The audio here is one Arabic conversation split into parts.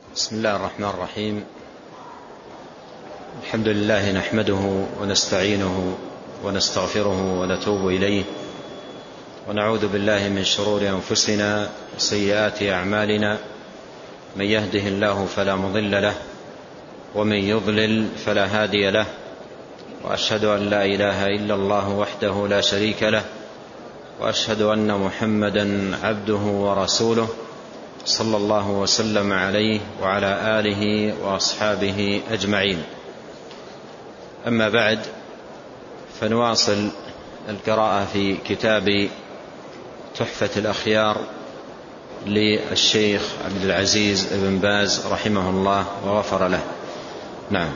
بسم الله الرحمن الرحيم. الحمد لله نحمده ونستعينه ونستغفره ونتوب إليه، ونعوذ بالله من شرور أنفسنا وسيئات أعمالنا، من يهده الله فلا مضل له ومن يضلل فلا هادي له، وأشهد أن لا إله إلا الله وحده لا شريك له، وأشهد أن محمدا عبده ورسوله صلى الله وسلم عليه وعلى آله وأصحابه أجمعين. أما بعد، فنواصل القراءة في كتاب تحفة الأخيار للشيخ عبد العزيز بن باز رحمه الله وغفر له. نعم.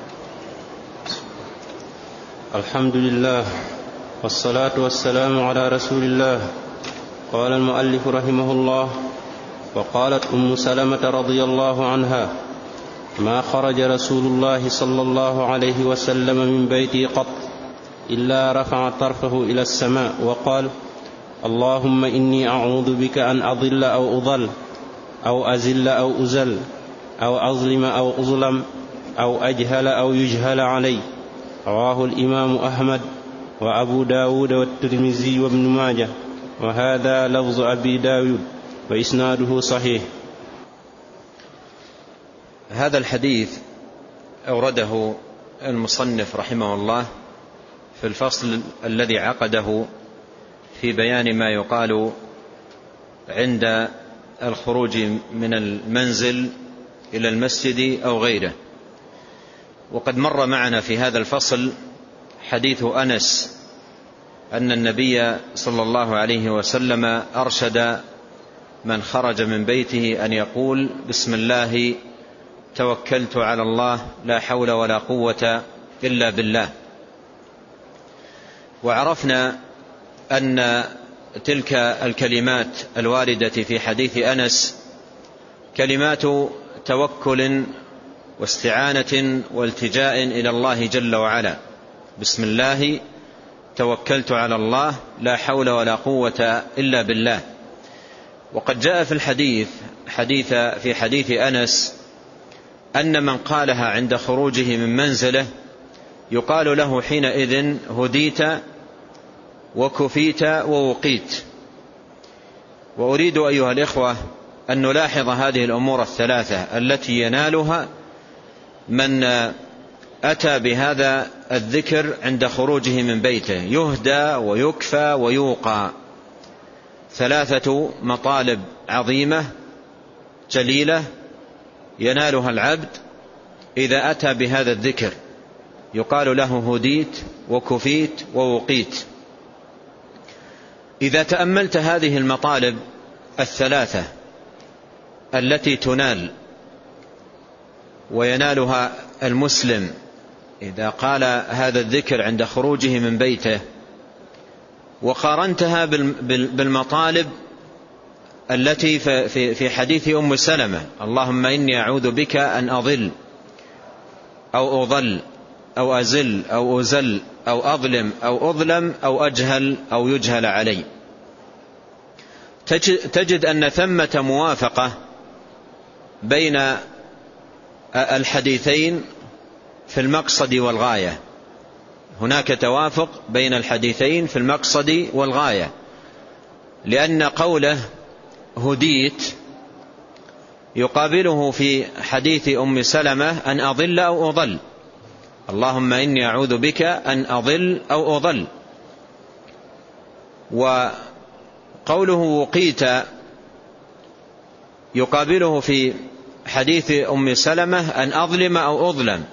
الحمد لله والصلاة والسلام على رسول الله. قال المؤلف رحمه الله: وقالت أم سلمة رضي الله عنها: ما خرج رسول الله صلى الله عليه وسلم من بيتي قط إلا رفع طرفه إلى السماء وقال: اللهم إني أعوذ بك أن أضل أو أضل أو أزل أو أزل أو أظلم أو أظلم أو أجهل أو يجهل علي. رواه الإمام أحمد وأبو داود والترمذي وابن ماجه، وهذا لفظ أبي داود وإسناده صحيح. هذا الحديث أورده المصنف رحمه الله في الفصل الذي عقده في بيان ما يقال عند الخروج من المنزل إلى المسجد أو غيره. وقد مر معنا في هذا الفصل حديث أنس أن النبي صلى الله عليه وسلم أرشد من خرج من بيته أن يقول: بسم الله توكلت على الله لا حول ولا قوة إلا بالله. وعرفنا أن تلك الكلمات الواردة في حديث أنس كلمات توكل واستعانة والتجاء إلى الله جل وعلا. بسم الله توكلت على الله لا حول ولا قوة إلا بالله. وقد جاء في الحديث في حديث أنس أن من قالها عند خروجه من منزله يقال له حينئذ: هديت وكفيت ووقيت. وأريد أيها الإخوة أن نلاحظ هذه الأمور الثلاثة التي ينالها من أتى بهذا الذكر عند خروجه من بيته: يهدى ويكفى ويوقى. ثلاثة مطالب عظيمة جليلة ينالها العبد إذا أتى بهذا الذكر، يقال له: هديت وكفيت ووقيت. إذا تأملت هذه المطالب الثلاثة التي تنال وينالها المسلم إذا قال هذا الذكر عند خروجه من بيته، وقارنتها بالمطالب التي في حديث أم سلمة: اللهم إني أعوذ بك أن أضل أو أضل أو أزل أو أزل أو أظلم أو أظلم أو أجهل أو يجهل علي، تجد أن ثمة موافقة بين الحديثين في المقصد والغاية. هناك توافق بين الحديثين في المقصد والغاية، لأن قوله هديت يقابله في حديث أم سلمة أن أضل أو أضل: اللهم إني أعوذ بك أن أضل أو أضل. وقوله وقيت يقابله في حديث أم سلمة أن أظلم أو أظلم.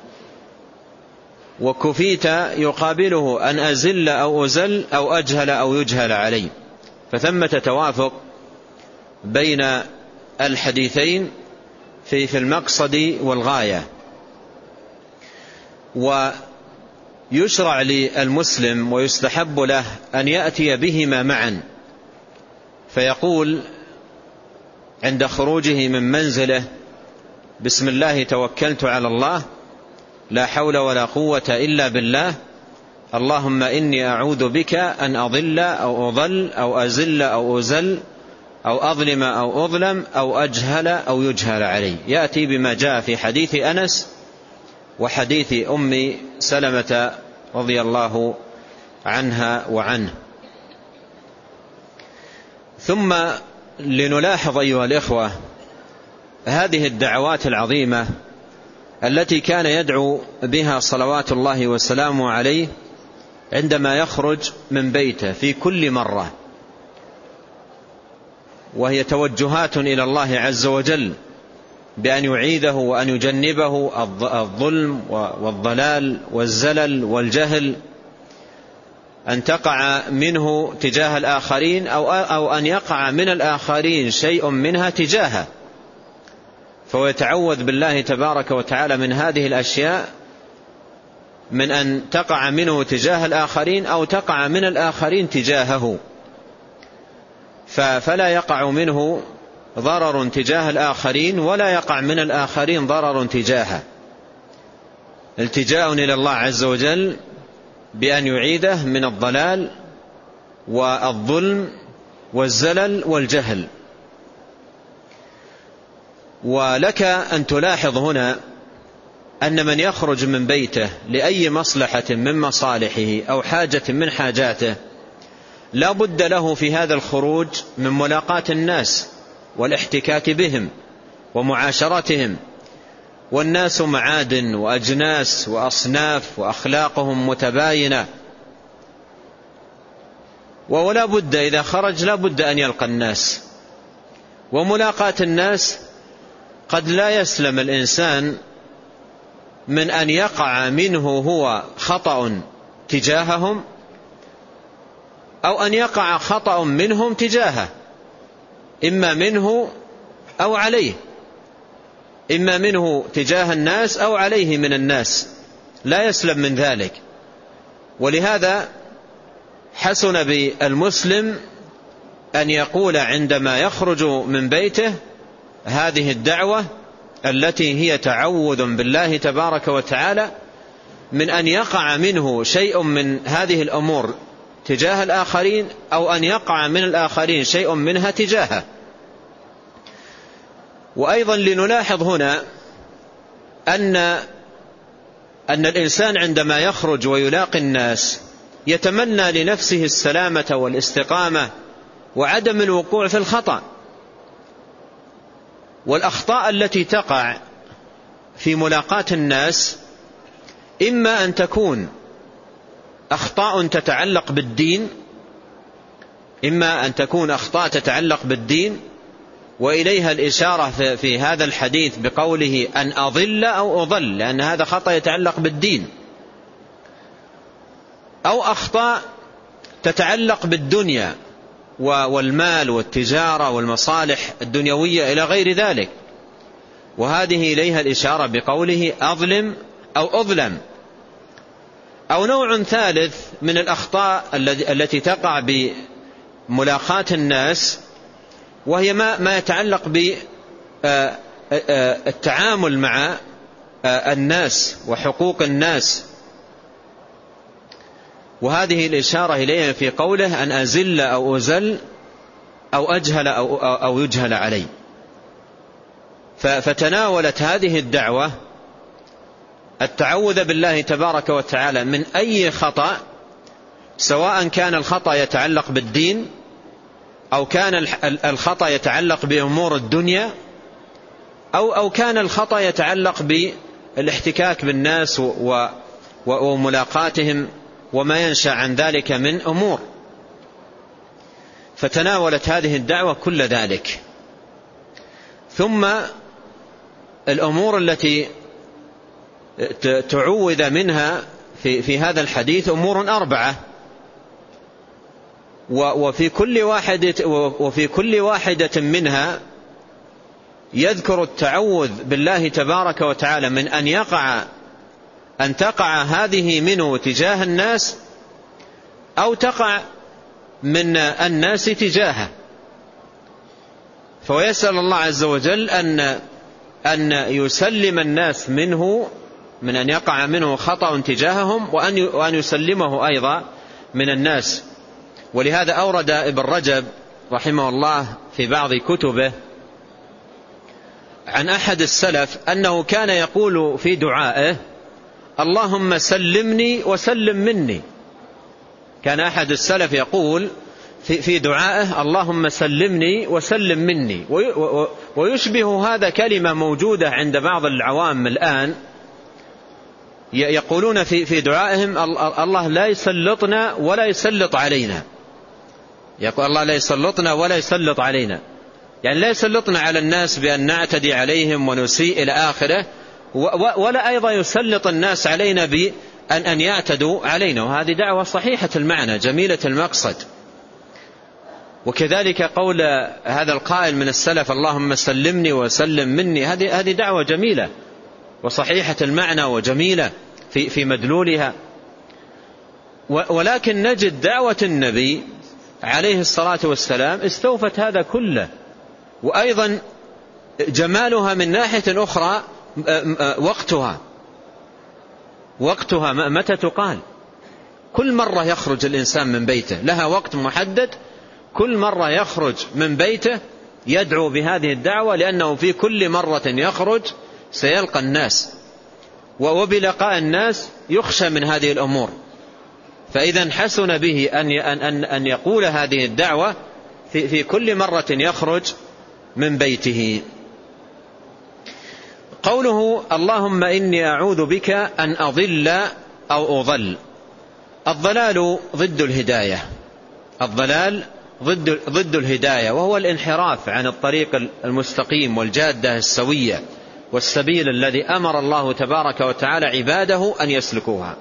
وكفيت يقابله أن أزل أو أزل أو أجهل أو يجهل علي. فثمة توافق بين الحديثين في المقصد والغاية. ويشرع للمسلم ويستحب له أن يأتي بهما معا، فيقول عند خروجه من منزله: بسم الله توكلت على الله لا حول ولا قوة إلا بالله، اللهم إني أعوذ بك أن أضل أو أضل أو أزل أو أزل أو أظلم أو أظلم أو أجهل أو يجهل علي. يأتي بما جاء في حديث أنس وحديث أم سلمة رضي الله عنها وعنه. ثم لنلاحظ أيها الإخوة هذه الدعوات العظيمة التي كان يدعو بها صلوات الله وسلامه عليه عندما يخرج من بيته في كل مرة، وهي توجهات إلى الله عز وجل بأن يعيده وأن يجنبه الظلم والضلال والزلل والجهل، أن تقع منه تجاه الآخرين أو أن يقع من الآخرين شيء منها تجاهه، فهو يتعوذ بالله تبارك وتعالى من هذه الأشياء، من أن تقع منه تجاه الآخرين أو تقع من الآخرين تجاهه، فلا يقع منه ضرر تجاه الآخرين ولا يقع من الآخرين ضرر تجاهه. التجاء إلى الله عز وجل بأن يعيده من الضلال والظلم والزلل والجهل. ولك أن تلاحظ هنا أن من يخرج من بيته لأي مصلحة من مصالحه أو حاجة من حاجاته لا بد له في هذا الخروج من ملاقاة الناس والاحتكاك بهم ومعاشرتهم، والناس معادن وأجناس وأصناف وأخلاقهم متباينة، ولا بد إذا خرج لا بد أن يلقى الناس. وملاقاة الناس قد لا يسلم الإنسان من أن يقع منه هو خطأ تجاههم أو أن يقع خطأ منهم تجاهه، إما منه أو عليه، إما منه تجاه الناس أو عليه من الناس، لا يسلم من ذلك. ولهذا حسن بالمسلم أن يقول عندما يخرج من بيته هذه الدعوة التي هي تعوذ بالله تبارك وتعالى من أن يقع منه شيء من هذه الأمور تجاه الآخرين أو أن يقع من الآخرين شيء منها تجاهه. وأيضا لنلاحظ هنا أن الإنسان عندما يخرج ويلاقي الناس يتمنى لنفسه السلامة والاستقامة وعدم الوقوع في الخطأ. والأخطاء التي تقع في ملاقاة الناس إما أن تكون أخطاء تتعلق بالدين، إما أن تكون أخطاء تتعلق بالدين، وإليها الإشارة في هذا الحديث بقوله أن أضل أو أضل، لأن هذا خطأ يتعلق بالدين، أو أخطاء تتعلق بالدنيا والمال والتجارة والمصالح الدنيوية إلى غير ذلك، وهذه إليها الإشارة بقوله أظلم أو أظلم. أو نوع ثالث من الأخطاء التي تقع بملاقاة الناس، وهي ما يتعلق بالتعامل مع الناس وحقوق الناس، وهذه الإشارة إليها في قوله أن أزل أو أزل أو أجهل أو يجهل علي. فتناولت هذه الدعوة التعوذ بالله تبارك وتعالى من أي خطأ، سواء كان الخطأ يتعلق بالدين أو كان الخطأ يتعلق بأمور الدنيا أو كان الخطأ يتعلق بالاحتكاك بالناس وملاقاتهم وما ينشأ عن ذلك من أمور. فتناولت هذه الدعوة كل ذلك. ثم الأمور التي تعوذ منها في هذا الحديث أمور 4، وفي كل واحدة منها يذكر التعوذ بالله تبارك وتعالى من أن تقع هذه منه تجاه الناس أو تقع من الناس تجاهه، فيسأل الله عز وجل أن يسلم الناس منه، من أن يقع منه خطأ تجاههم، وأن يسلمه أيضا من الناس. ولهذا أورد ابن رجب رحمه الله في بعض كتبه عن أحد السلف أنه كان يقول في دعائه: اللهم سلمني وسلم مني. كان أحد السلف يقول في دعائه: اللهم سلمني وسلم مني. ويشبه هذا كلمة موجودة عند بعض العوام الآن، يقولون في دعائهم: الله لا يسلطنا ولا يسلط علينا. يقول الله لا يسلطنا ولا يسلط علينا، يعني لا يسلطنا على الناس بأن نعتدي عليهم ونسيء إلى آخره، ولا أيضا يسلط الناس علينا بأن يعتدوا علينا. وهذه دعوة صحيحة المعنى جميلة المقصد. وكذلك قول هذا القائل من السلف: اللهم سلمني وسلم مني، هذه دعوة جميلة وصحيحة المعنى وجميلة في مدلولها. ولكن نجد دعوة النبي عليه الصلاة والسلام استوفت هذا كله، وأيضا جمالها من ناحية أخرى وقتها متى تقال. كل مرة يخرج الإنسان من بيته لها وقت محدد، كل مرة يخرج من بيته يدعو بهذه الدعوة، لأنه في كل مرة يخرج سيلقى الناس، وبلقاء الناس يخشى من هذه الأمور. فإذا حسن به أن يقول هذه الدعوة في كل مرة يخرج من بيته. قوله: اللهم إني أعوذ بك أن أضل أو أضل. الضلال ضد الهداية، الضلال ضد الهداية، وهو الانحراف عن الطريق المستقيم والجادة السوية والسبيل الذي أمر الله تبارك وتعالى عباده أن يسلكوها.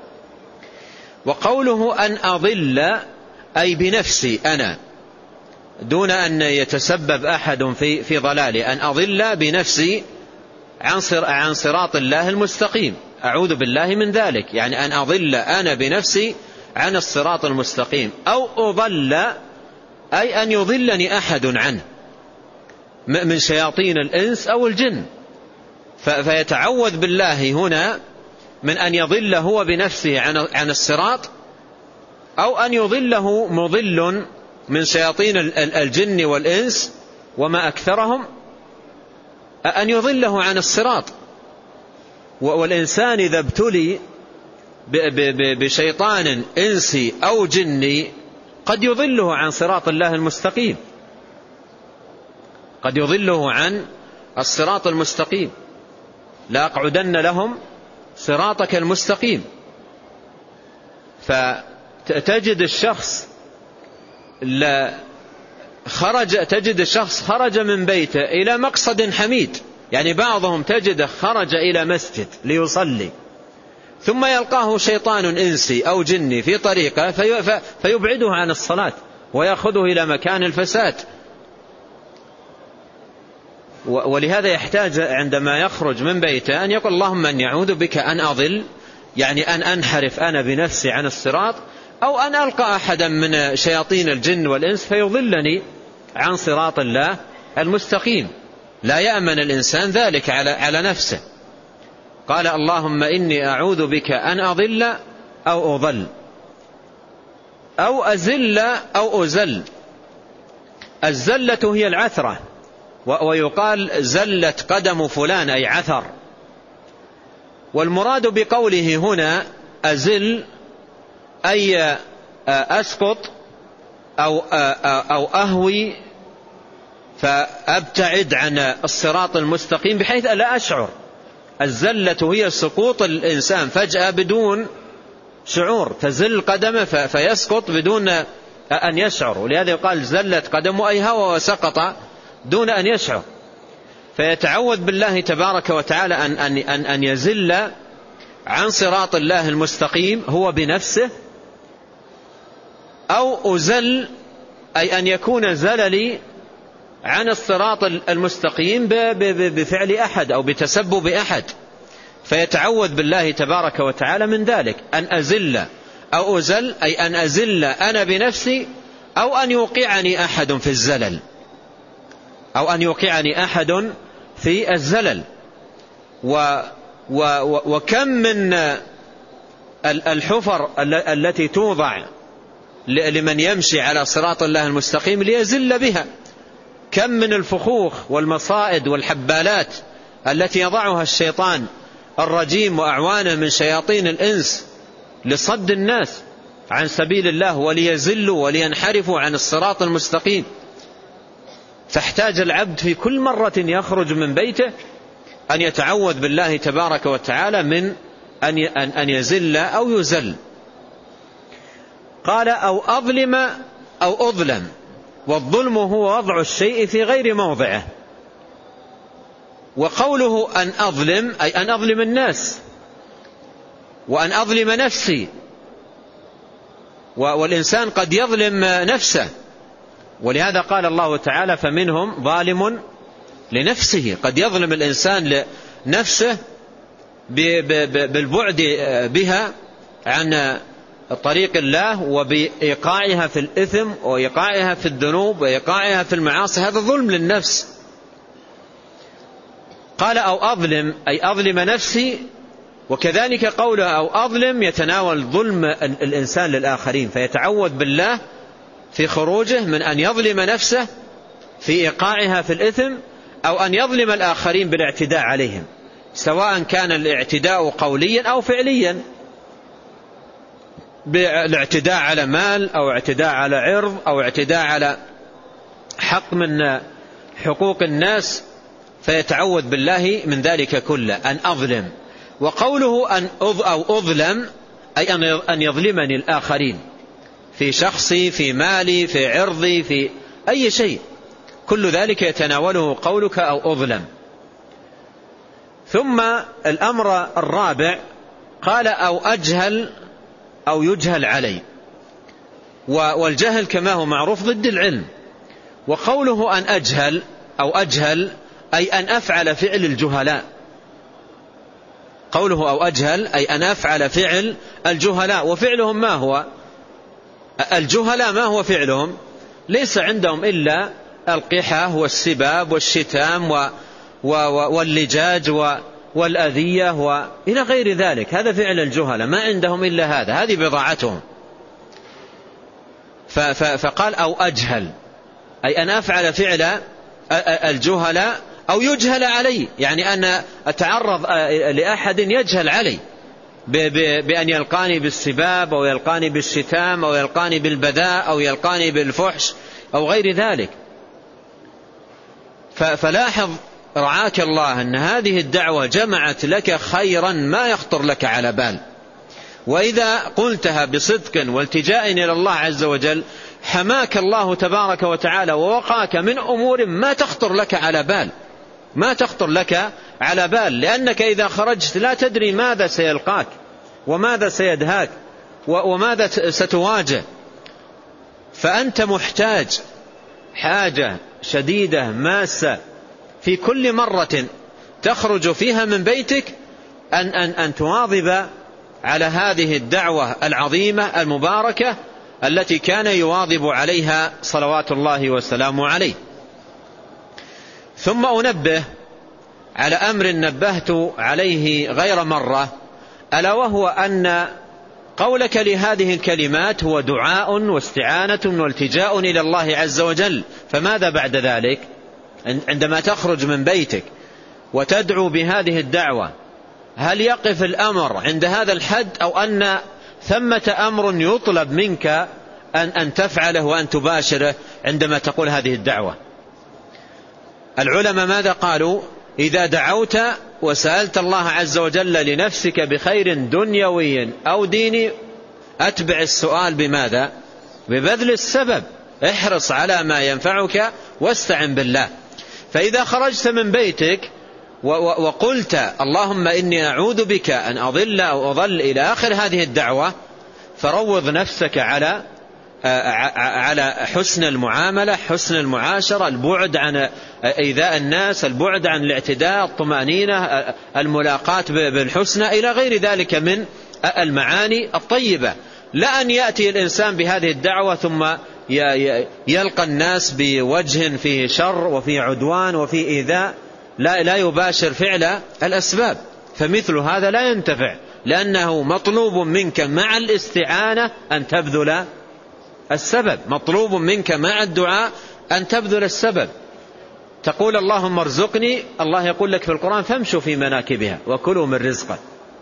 وقوله أن أضل أي بنفسي أنا، دون أن يتسبب أحد في ضلالي، أن أضل بنفسي عن صراط الله المستقيم، أعوذ بالله من ذلك. يعني أن أضل أنا بنفسي عن الصراط المستقيم، أو أضل أي أن يضلني أحد عنه من شياطين الإنس أو الجن، فيتعوذ بالله هنا من أن يضل هو بنفسه عن الصراط، أو أن يضله مضل من شياطين الجن والإنس وما أكثرهم، أن يضله عن الصراط. والإنسان إذا ابتلي بشيطان إنسي أو جني قد يضله عن صراط الله المستقيم، قد يضله عن الصراط المستقيم. لا أقعدن لهم صراطك المستقيم. فتجد الشخص خرج من بيته إلى مقصد حميد، يعني بعضهم تجده خرج إلى مسجد ليصلي، ثم يلقاه شيطان إنسي أو جني في طريقه فيبعده عن الصلاة ويأخذه إلى مكان الفساد. ولهذا يحتاج عندما يخرج من بيته أن يقول: اللهم أن يعوذ بك أن أضل، يعني أن أنحرف أنا بنفسي عن الصراط، أو أن ألقى أحدا من شياطين الجن والإنس فيضلني عن صراط الله المستقيم. لا يأمن الإنسان ذلك على نفسه. قال: اللهم إني أعوذ بك أن أضل أو أضل أو أزل أو أزل. الزلة هي العثرة، ويقال زلت قدم فلان أي عثر. والمراد بقوله هنا أزل أي أسقط أو أهوي، فأبتعد عن الصراط المستقيم بحيث لا أشعر. الزلة هي سقوط الإنسان فجأة بدون شعور، تزل قدمه فيسقط بدون أن يشعر. ولهذا يقال زلت قدمه أي هوى وسقط دون أن يشعر. فيتعوذ بالله تبارك وتعالى أن يزل عن صراط الله المستقيم هو بنفسه، أو أزل أي أن يكون زللي عن الصراط المستقيم بفعل أحد أو بتسبب أحد، فيتعوذ بالله تبارك وتعالى من ذلك. أن أزل أو أزل أي أن أزل أنا بنفسي، أو أن يوقعني أحد في الزلل، أو أن يوقعني أحد في الزلل. وكم من الحفر التي توضع لمن يمشي على صراط الله المستقيم ليزل بها. كم من الفخوخ والمصائد والحبالات التي يضعها الشيطان الرجيم وأعوانه من شياطين الإنس لصد الناس عن سبيل الله وليزلوا ولينحرفوا عن الصراط المستقيم. فاحتاج العبد في كل مرة يخرج من بيته أن يتعوذ بالله تبارك وتعالى من أن يزل أو يزل. قال أو أظلم أو أظلم، والظلم هو وضع الشيء في غير موضعه. وقوله أن أظلم أي أن أظلم الناس وأن أظلم نفسي، والإنسان قد يظلم نفسه، ولهذا قال الله تعالى فمنهم ظالم لنفسه. قد يظلم الإنسان لنفسه بالبعد بها عن طريق الله وبإيقاعها في الإثم وإيقاعها في الذنوب وإيقاعها في المعاصي، هذا ظلم للنفس. قال أو أظلم أي أظلم نفسي. وكذلك قوله أو أظلم يتناول ظلم الإنسان للآخرين، فيتعوذ بالله في خروجه من أن يظلم نفسه في إيقاعها في الإثم أو أن يظلم الآخرين بالاعتداء عليهم، سواء كان الاعتداء قوليا أو فعليا، بالاعتداء على مال أو اعتداء على عرض أو اعتداء على حق من حقوق الناس، فيتعوذ بالله من ذلك كله أن أظلم. وقوله أو أظلم أي أن يظلمني الآخرين في شخصي في مالي في عرضي في أي شيء، كل ذلك يتناوله قولك أو أظلم. ثم الأمر الرابع قال أو أجهل أو يجهل علي، والجهل كما هو معروف ضد العلم. وقوله أن أجهل أو أجهل أي أن أفعل فعل الجهلاء. قوله أو أجهل أي أن أفعل فعل الجهلاء. وفعلهم ما هو؟ الجهلاء ما هو فعلهم؟ ليس عندهم إلا القحة والسباب والشتام واللجاج والأذية وإلى غير ذلك، هذا فعل الجهلاء، ما عندهم إلا هذا، هذه بضاعتهم. فقال أو أجهل أي أن أفعل فعل الجهلاء أو يجهل علي، يعني أن أتعرض لأحد يجهل علي بأن يلقاني بالسباب أو يلقاني بالشتام أو يلقاني بالبذاء أو يلقاني بالفحش أو غير ذلك. فلاحظ رعاك الله أن هذه الدعوة جمعت لك خيرا ما يخطر لك على بال، وإذا قلتها بصدق والتجاء إلى الله عز وجل حماك الله تبارك وتعالى ووقاك من أمور ما تخطر لك على بال، ما تخطر لك على بال، لأنك إذا خرجت لا تدري ماذا سيلقاك وماذا سيدهاك وماذا ستواجه. فأنت محتاج حاجة شديدة ماسة في كل مرة تخرج فيها من بيتك أن تواظب على هذه الدعوة العظيمة المباركة التي كان يواظب عليها صلوات الله وسلامه عليه. ثم أنبه على أمر نبهت عليه غير مرة، ألا وهو أن قولك لهذه الكلمات هو دعاء واستعانة والتجاء إلى الله عز وجل. فماذا بعد ذلك؟ عندما تخرج من بيتك وتدعو بهذه الدعوة، هل يقف الأمر عند هذا الحد أو أن ثمة أمر يطلب منك أن تفعله وأن تباشره عندما تقول هذه الدعوة؟ العلماء ماذا قالوا؟ إذا دعوت وسألت الله عز وجل لنفسك بخير دنيوي أو ديني أتبع السؤال بماذا؟ ببذل السبب، احرص على ما ينفعك واستعن بالله. فإذا خرجت من بيتك وقلت اللهم إني أعوذ بك أن أضل أو أضل إلى آخر هذه الدعوة، فروض نفسك على حسن المعاملة، حسن المعاشرة، البعد عن إيذاء الناس، البعد عن الاعتداء، الطمأنينة، الملاقاة بالحسنى، إلى غير ذلك من المعاني الطيبة. لا أن يأتي الإنسان بهذه الدعوة ثم يلقى الناس بوجه فيه شر وفيه عدوان وفيه إيذاء، لا يباشر فعل الأسباب، فمثل هذا لا ينتفع، لأنه مطلوب منك مع الاستعانة أن تبذل السبب، مطلوب منك مع الدعاء أن تبذل السبب. تقول اللهم ارزقني، الله يقول لك في القرآن فامشوا في مناكبها وكلوا من رزقه.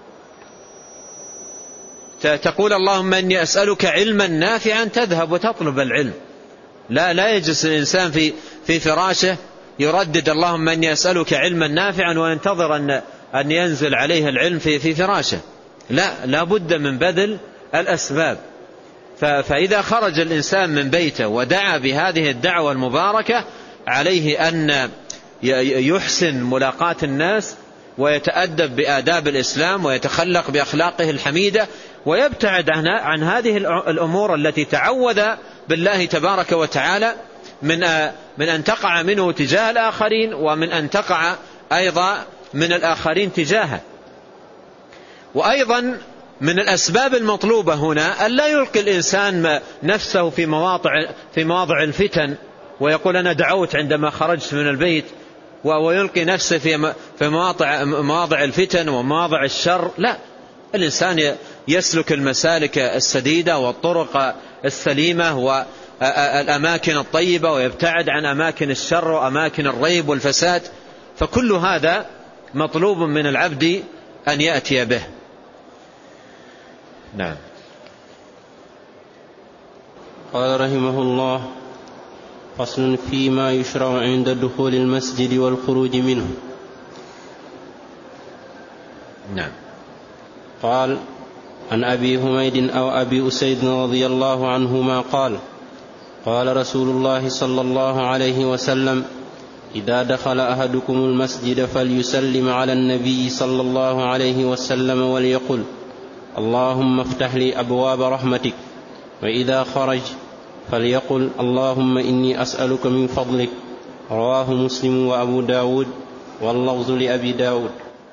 تقول اللهم إني أسألك علما نافعا، تذهب وتطلب العلم. لا يجلس الإنسان في فراشه يردد اللهم إني أسألك علما نافعا وينتظر أن ينزل عليه العلم في فراشه. لا بد من بذل الأسباب. فإذا خرج الإنسان من بيته ودعا بهذه الدعوة المباركة عليه أن يحسن ملاقاة الناس ويتأدب بآداب الإسلام ويتخلق بأخلاقه الحميدة ويبتعد عن هذه الأمور التي تعوذ بالله تبارك وتعالى من أن تقع منه تجاه الآخرين ومن أن تقع أيضا من الآخرين تجاهه. وأيضا من الأسباب المطلوبة هنا أن لا يلقي الإنسان نفسه في مواضع الفتن ويقول أنا دعوت عندما خرجت من البيت، ويلقي نفسه في مواضع الفتن ومواضع الشر. لا، الإنسان يسلك المسالك السديدة والطرق السليمة والأماكن الطيبة ويبتعد عن أماكن الشر وأماكن الريب والفساد. فكل هذا مطلوب من العبد أن يأتي به. نعم. قال رحمه الله: فصل فيما يشرع عند دخول المسجد والخروج منه. نعم. قال: عن أبي حميد أو أبي أسيد رضي الله عنهما قال: قال رسول الله صلى الله عليه وسلم: إذا دخل أحدكم المسجد فليسلم على النبي صلى الله عليه وسلم وليقل: اللهم افتح لي أبواب رحمتك. وإذا خرج فليقل: اللهم إني أسألك من فضلك. رواه مسلم وأبو داود، واللفظ لأبي داود.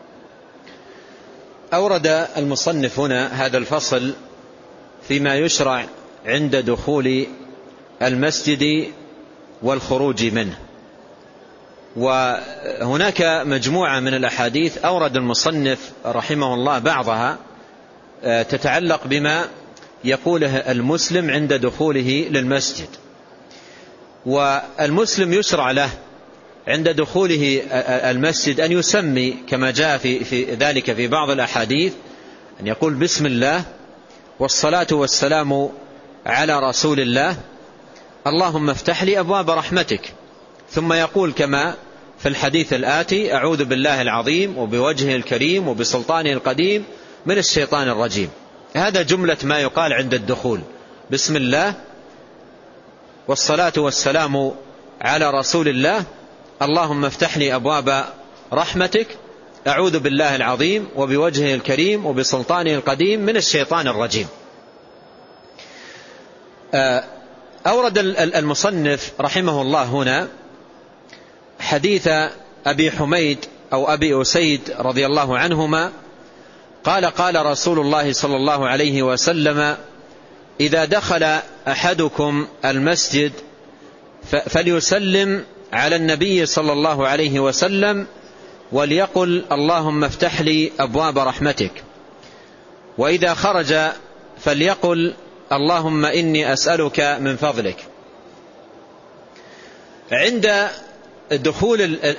أورد المصنف هنا هذا الفصل فيما يشرع عند دخول المسجد والخروج منه. وهناك مجموعة من الأحاديث أورد المصنف رحمه الله بعضها تتعلق بما يقوله المسلم عند دخوله للمسجد. والمسلم يشرع له عند دخوله المسجد أن يسمي كما جاء في ذلك في بعض الأحاديث، أن يقول بسم الله والصلاة والسلام على رسول الله، اللهم افتح لي أبواب رحمتك. ثم يقول كما في الحديث الآتي: أعوذ بالله العظيم وبوجهه الكريم وبسلطانه القديم من الشيطان الرجيم. هذا جملة ما يقال عند الدخول: بسم الله والصلاة والسلام على رسول الله، اللهم افتح لي أبواب رحمتك، أعوذ بالله العظيم وبوجهه الكريم وبسلطانه القديم من الشيطان الرجيم. أورد المصنف رحمه الله هنا حديث أبي حميد أو أبي أسيد رضي الله عنهما قال: قال رسول الله صلى الله عليه وسلم: إذا دخل أحدكم المسجد فليسلم على النبي صلى الله عليه وسلم وليقل: اللهم افتح لي أبواب رحمتك. وإذا خرج فليقل: اللهم إني أسألك من فضلك. عند دخول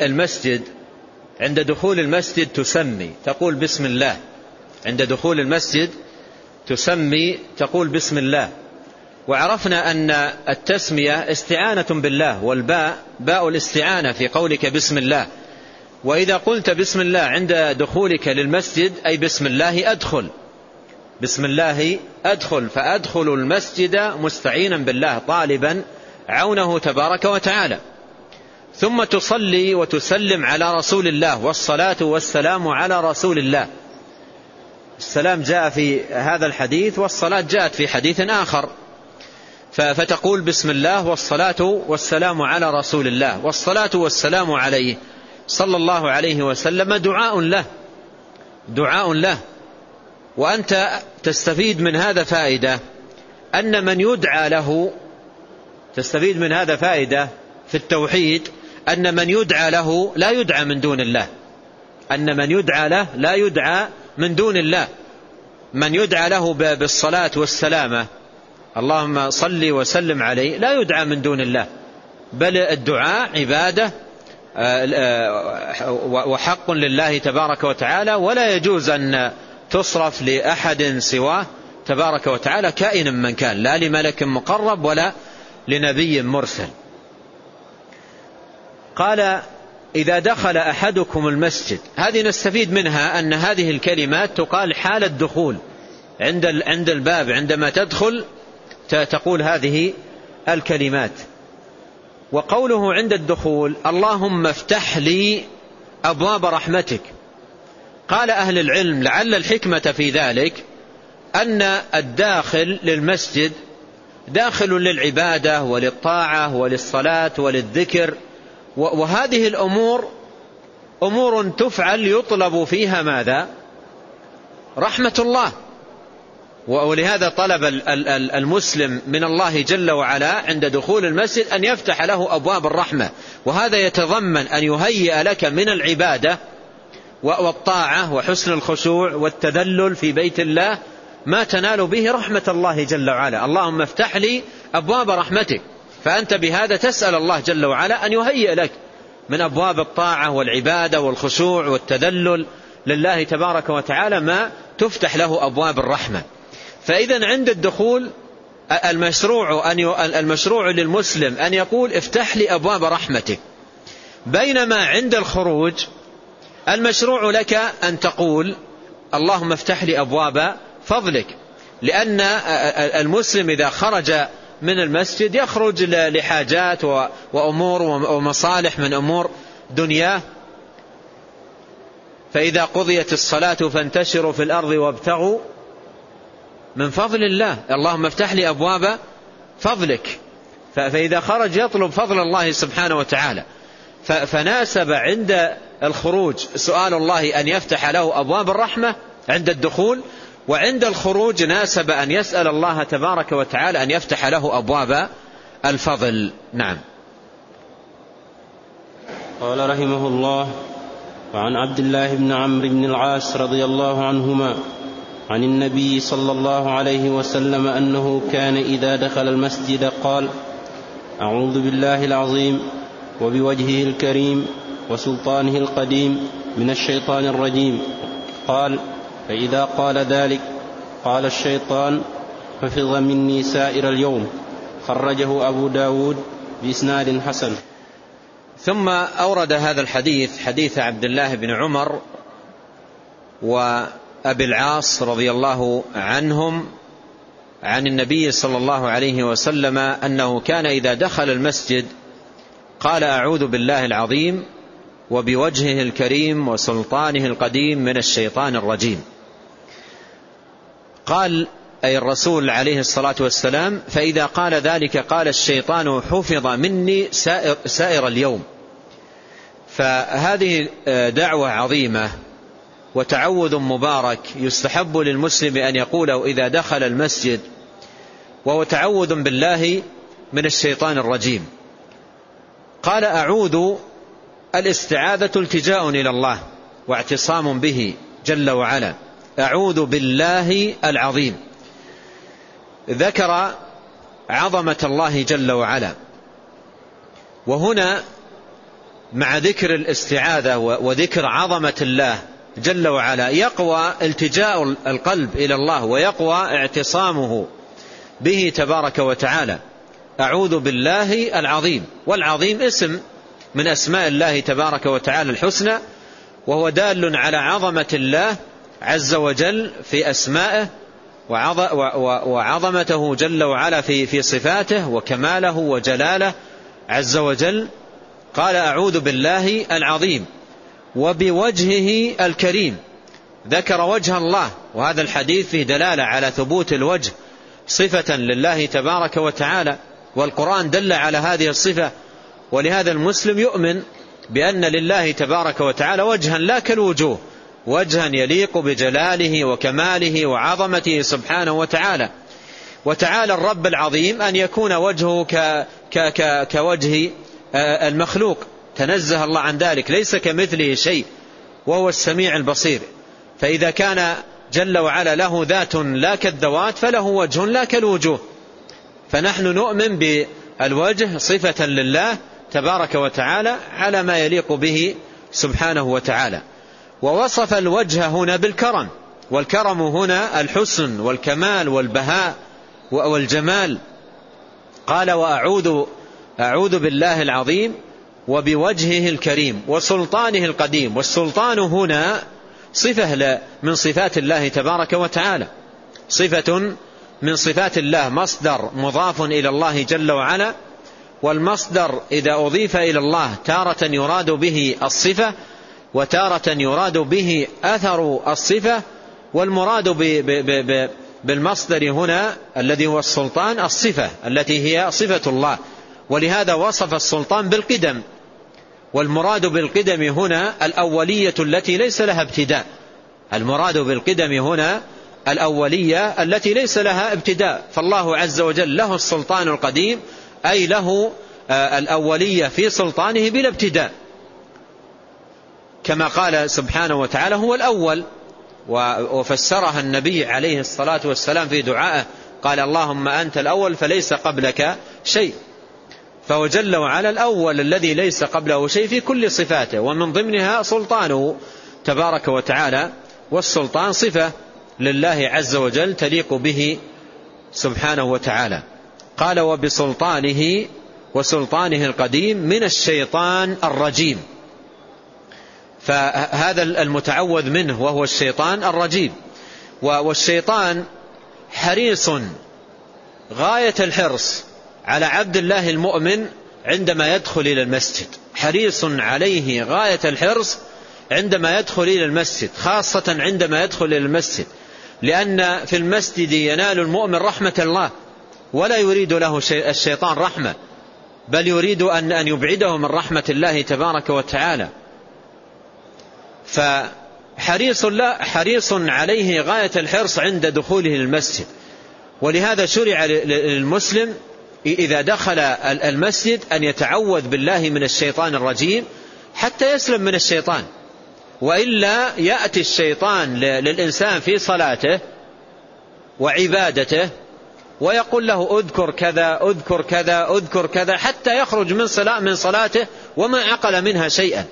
المسجد تسمي، تقول بسم الله. عند دخول المسجد تسمي، تقول بسم الله. وعرفنا أن التسمية استعانة بالله، والباء باء الاستعانة في قولك بسم الله. وإذا قلت بسم الله عند دخولك للمسجد أي بسم الله أدخل، بسم الله أدخل، فأدخل المسجد مستعينا بالله طالبا عونه تبارك وتعالى. ثم تصلي وتسلم على رسول الله، والصلاة والسلام على رسول الله. السلام جاء في هذا الحديث والصلاة جاءت في حديث آخر، فتقول بسم الله والصلاة والسلام على رسول الله، والصلاة والسلام عليه صلى الله عليه وسلم دعاء له. وأنت تستفيد من هذا فائدة أن من يدعى له، تستفيد من هذا فائدة في التوحيد أن من يدعى له لا يدعى من دون الله، أن من يدعى له لا يدعى من دون الله. من يدعى له بالصلاة والسلامة اللهم صل وسلم عليه لا يدعى من دون الله، بل الدعاء عبادة وحق لله تبارك وتعالى، ولا يجوز أن تصرف لأحد سواه تبارك وتعالى كائنا من كان، لا لملك مقرب ولا لنبي مرسل. قال إذا دخل أحدكم المسجد، هذه نستفيد منها أن هذه الكلمات تقال حال الدخول عند الباب، عندما تدخل تقول هذه الكلمات. وقوله عند الدخول اللهم افتح لي أبواب رحمتك، قال أهل العلم لعل الحكمة في ذلك أن الداخل للمسجد داخل للعبادة وللطاعة وللصلاة وللذكر، وهذه الأمور أمور تفعل يطلب فيها ماذا؟ رحمة الله. ولهذا طلب المسلم من الله جل وعلا عند دخول المسجد أن يفتح له أبواب الرحمة، وهذا يتضمن أن يهيئ لك من العبادة والطاعة وحسن الخشوع والتذلل في بيت الله ما تنال به رحمة الله جل وعلا. اللهم افتح لي أبواب رحمتك، فأنت بهذا تسأل الله جل وعلا أن يهيئ لك من أبواب الطاعة والعبادة والخشوع والتذلل لله تبارك وتعالى ما تفتح له أبواب الرحمة. فإذا عند الدخول المشروع للمسلم أن يقول افتح لي أبواب رحمتك، بينما عند الخروج المشروع لك أن تقول اللهم افتح لي أبواب فضلك، لأن المسلم إذا خرج من المسجد يخرج لحاجات وأمور ومصالح من أمور دنياه، فإذا قضيت الصلاة فانتشروا في الأرض وابتغوا من فضل الله، اللهم افتح لي أبواب فضلك. فإذا خرج يطلب فضل الله سبحانه وتعالى، فناسب عند الخروج سؤال الله أن يفتح له أبواب الرحمة عند الدخول، وعند الخروج ناسب أن يسأل الله تبارك وتعالى أن يفتح له أبواب الفضل. نعم. قال رحمه الله: وعن عبد الله بن عمرو بن العاص رضي الله عنهما عن النبي صلى الله عليه وسلم أنه كان إذا دخل المسجد قال: أعوذ بالله العظيم وبوجهه الكريم وسلطانه القديم من الشيطان الرجيم. قال: فإذا قال ذلك قال الشيطان: حفظ مني سائر اليوم. خرجه أبو داود بإسناد حسن. ثم أورد هذا الحديث، حديث عبد الله بن عمر وأبي العاص رضي الله عنهم عن النبي صلى الله عليه وسلم أنه كان إذا دخل المسجد قال: أعوذ بالله العظيم وبوجهه الكريم وسلطانه القديم من الشيطان الرجيم. قال أي الرسول عليه الصلاة والسلام: فإذا قال ذلك قال الشيطان: حفظ مني سائر اليوم. فهذه دعوة عظيمة وتعوذ مبارك يستحب للمسلم أن يقوله إذا دخل المسجد، وهو تعوذ بالله من الشيطان الرجيم. قال: أعوذ، الاستعاذة التجاء إلى الله واعتصام به جل وعلا، أعوذ بالله العظيم. ذكر عظمة الله جل وعلا، وهنا مع ذكر الاستعاذة وذكر عظمة الله جل وعلا يقوى التجاء القلب إلى الله ويقوى اعتصامه به تبارك وتعالى. أعوذ بالله العظيم، والعظيم اسم من أسماء الله تبارك وتعالى الحسنى، وهو دال على عظمة الله عز وجل في أسمائه وعظمته جل وعلا في صفاته وكماله وجلاله عز وجل. قال: أعوذ بالله العظيم وبوجهه الكريم. ذكر وجه الله، وهذا الحديث فيه دلالة على ثبوت الوجه صفة لله تبارك وتعالى، والقرآن دل على هذه الصفة. ولهذا المسلم يؤمن بأن لله تبارك وتعالى وجها لا كالوجوه، وجها يليق بجلاله وكماله وعظمته سبحانه وتعالى. وتعالى الرب العظيم أن يكون وجهه كوجه المخلوق، تنزه الله عن ذلك، ليس كمثله شيء وهو السميع البصير. فإذا كان جل وعلا له ذات لا كالذوات فله وجه لا كالوجوه، فنحن نؤمن بالوجه صفة لله تبارك وتعالى على ما يليق به سبحانه وتعالى. ووصف الوجه هنا بالكرم، والكرم هنا الحسن والكمال والبهاء والجمال. قال أعوذ بالله العظيم وبوجهه الكريم وسلطانه القديم. والسلطان هنا صفة من صفات الله تبارك وتعالى، صفة من صفات الله، مصدر مضاف إلى الله جل وعلا. والمصدر إذا أضيف إلى الله تارة يراد به الصفة وتارة يراد به أثر الصفة. والمراد بالمصدر هنا الذي هو السلطان الصفة التي هي صفة الله، ولهذا وصف السلطان بالقدم. والمراد بالقدم هنا الأولية التي ليس لها ابتداء، المراد بالقدم هنا الأولية التي ليس لها ابتداء. فالله عز وجل له السلطان القديم، أي له الأولية في سلطانه بلا ابتداء، كما قال سبحانه وتعالى هو الأول. وفسرها النبي عليه الصلاة والسلام في دعائه، قال اللهم أنت الأول فليس قبلك شيء. فهو جل وعلا الأول الذي ليس قبله شيء في كل صفاته، ومن ضمنها سلطانه تبارك وتعالى. والسلطان صفة لله عز وجل تليق به سبحانه وتعالى. قال وبسلطانه وسلطانه القديم من الشيطان الرجيم. فهذا المتعوذ منه وهو الشيطان الرجيم. والشيطان حريص غاية الحرص على عبد الله المؤمن عندما يدخل إلى المسجد، حريص عليه غاية الحرص عندما يدخل إلى المسجد، خاصة عندما يدخل إلى المسجد، لأن في المسجد ينال المؤمن رحمة الله، ولا يريد له الشيطان رحمة، بل يريد أن يبعده من رحمة الله تبارك وتعالى. فحريص عليه غاية الحرص عند دخوله للمسجد. ولهذا شرع للمسلم إذا دخل المسجد أن يتعوذ بالله من الشيطان الرجيم حتى يسلم من الشيطان، وإلا يأتي الشيطان للإنسان في صلاته وعبادته ويقول له أذكر كذا أذكر كذا أذكر كذا حتى يخرج من صلاته وما عقل منها شيئا.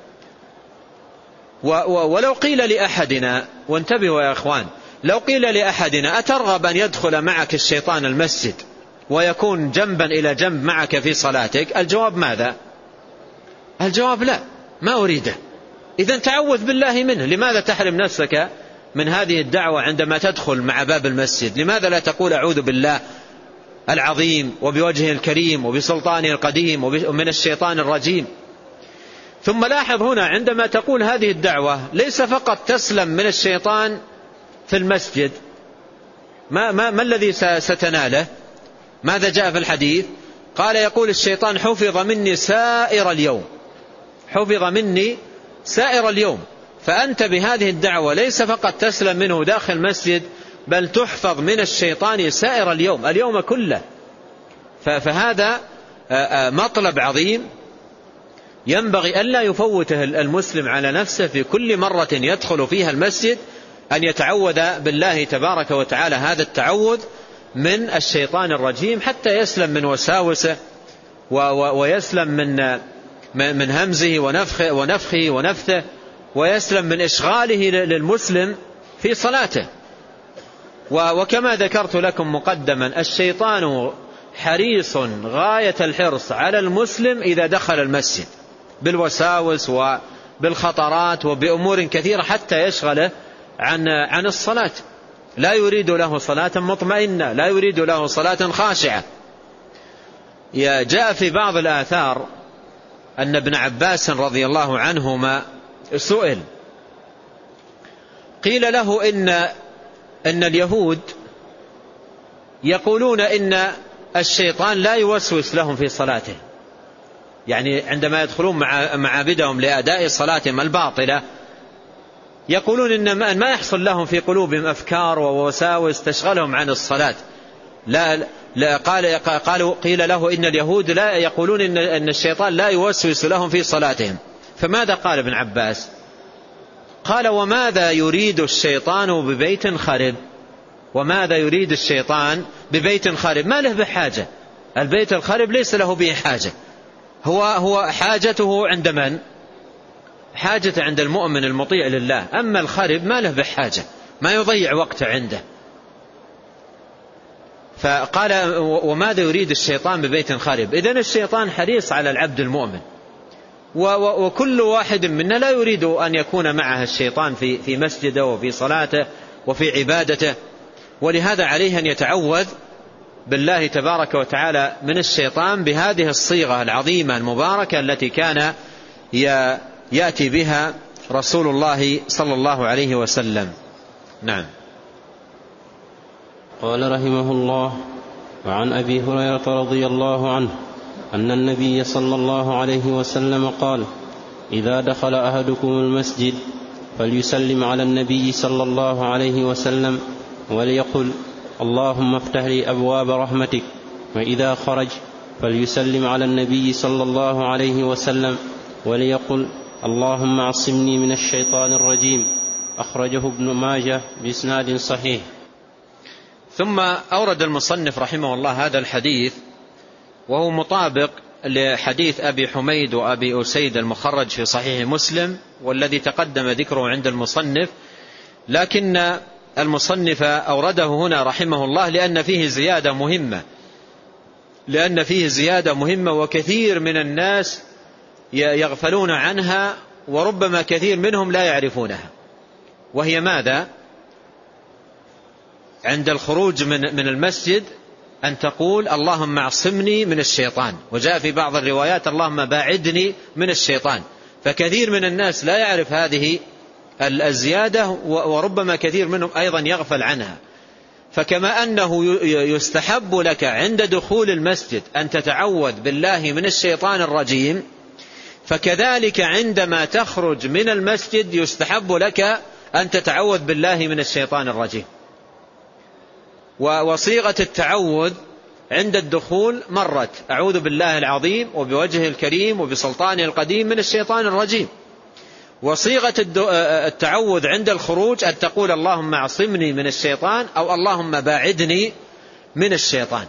ولو قيل لأحدنا، وانتبهوا يا أخوان، لو قيل لأحدنا أترغب أن يدخل معك الشيطان المسجد ويكون جنبا إلى جنب معك في صلاتك؟ الجواب ماذا؟ الجواب لا، ما أريده. إذن تعوذ بالله منه. لماذا تحرم نفسك من هذه الدعوة عندما تدخل مع باب المسجد؟ لماذا لا تقول أعوذ بالله العظيم وبوجهه الكريم وبسلطانه القديم ومن الشيطان الرجيم؟ ثم لاحظ هنا عندما تقول هذه الدعوة ليس فقط تسلم من الشيطان في المسجد، ما الذي ستناله؟ ماذا جاء في الحديث؟ قال يقول الشيطان حفظ مني سائر اليوم، حفظ مني سائر اليوم. فأنت بهذه الدعوة ليس فقط تسلم منه داخل المسجد، بل تحفظ من الشيطان سائر اليوم، اليوم كله. فهذا مطلب عظيم ينبغي ألا يفوته المسلم على نفسه في كل مرة يدخل فيها المسجد، أن يتعوذ بالله تبارك وتعالى هذا التعوذ من الشيطان الرجيم حتى يسلم من وساوسه ويسلم من همزه ونفخه ونفثه، ويسلم من إشغاله للمسلم في صلاته. وكما ذكرت لكم مقدما، الشيطان حريص غاية الحرص على المسلم إذا دخل المسجد بالوساوس وبالخطرات وبأمور كثيرة حتى يشغله عن الصلاة. لا يريد له صلاة مطمئنة، لا يريد له صلاة خاشعة. جاء في بعض الآثار أن ابن عباس رضي الله عنهما سئل، قيل له إن اليهود يقولون إن الشيطان لا يوسوس لهم في صلاته، يعني عندما يدخلون معابدهم لأداء صلاتهم الباطلة يقولون إن ما يحصل لهم في قلوبهم أفكار ووساوس تشغلهم عن الصلاة. لا قيل له إن اليهود لا يقولون إن الشيطان لا يوسوس لهم في صلاتهم. فماذا قال ابن عباس؟ قال وماذا يريد الشيطان ببيت خرب؟ وماذا يريد الشيطان ببيت خارب؟ ما له بحاجة، البيت الخارب ليس له به حاجة، هو حاجته عند من؟ حاجته عند المؤمن المطيع لله. أما الخارب ما له بحاجة، ما يضيع وقته عنده. فقال وماذا يريد الشيطان ببيت خارب؟ إذن الشيطان حريص على العبد المؤمن، وكل واحد منا لا يريد أن يكون معه الشيطان في مسجده وفي صلاته وفي عبادته. ولهذا عليه أن يتعوذ بالله تبارك وتعالى من الشيطان بهذه الصيغة العظيمة المباركة التي كان يأتي بها رسول الله صلى الله عليه وسلم. نعم. قال رحمه الله: وعن أبي هريرة رضي الله عنه أن النبي صلى الله عليه وسلم قال: إذا دخل أحدكم المسجد فليسلم على النبي صلى الله عليه وسلم وليقل: اللهم افتح لي أبواب رحمتك. وإذا خرج فليسلم على النبي صلى الله عليه وسلم وليقل: اللهم اعصمني من الشيطان الرجيم. أخرجه ابن ماجه بإسناد صحيح. ثم أورد المصنف رحمه الله هذا الحديث، وهو مطابق لحديث أبي حميد وأبي أسيد المخرج في صحيح مسلم، والذي تقدم ذكره عند المصنف، لكن المصنف أورده هنا رحمه الله لأن فيه زيادة مهمة وكثير من الناس يغفلون عنها، وربما كثير منهم لا يعرفونها. وهي ماذا؟ عند الخروج من المسجد أن تقول: اللهم اعصمني من الشيطان. وجاء في بعض الروايات: اللهم باعدني من الشيطان. فكثير من الناس لا يعرف هذه الزيادة، وربما كثير منهم أيضا يغفل عنها. فكما أنه يستحب لك عند دخول المسجد أن تتعوذ بالله من الشيطان الرجيم، فكذلك عندما تخرج من المسجد يستحب لك أن تتعوذ بالله من الشيطان الرجيم. وصيغة التعوذ عند الدخول مرت: أعوذ بالله العظيم وبوجهه الكريم وبسلطانه القديم من الشيطان الرجيم. وصيغة التعوذ عند الخروج أن تقول: اللهم اعصمني من الشيطان، أو اللهم باعدني من الشيطان.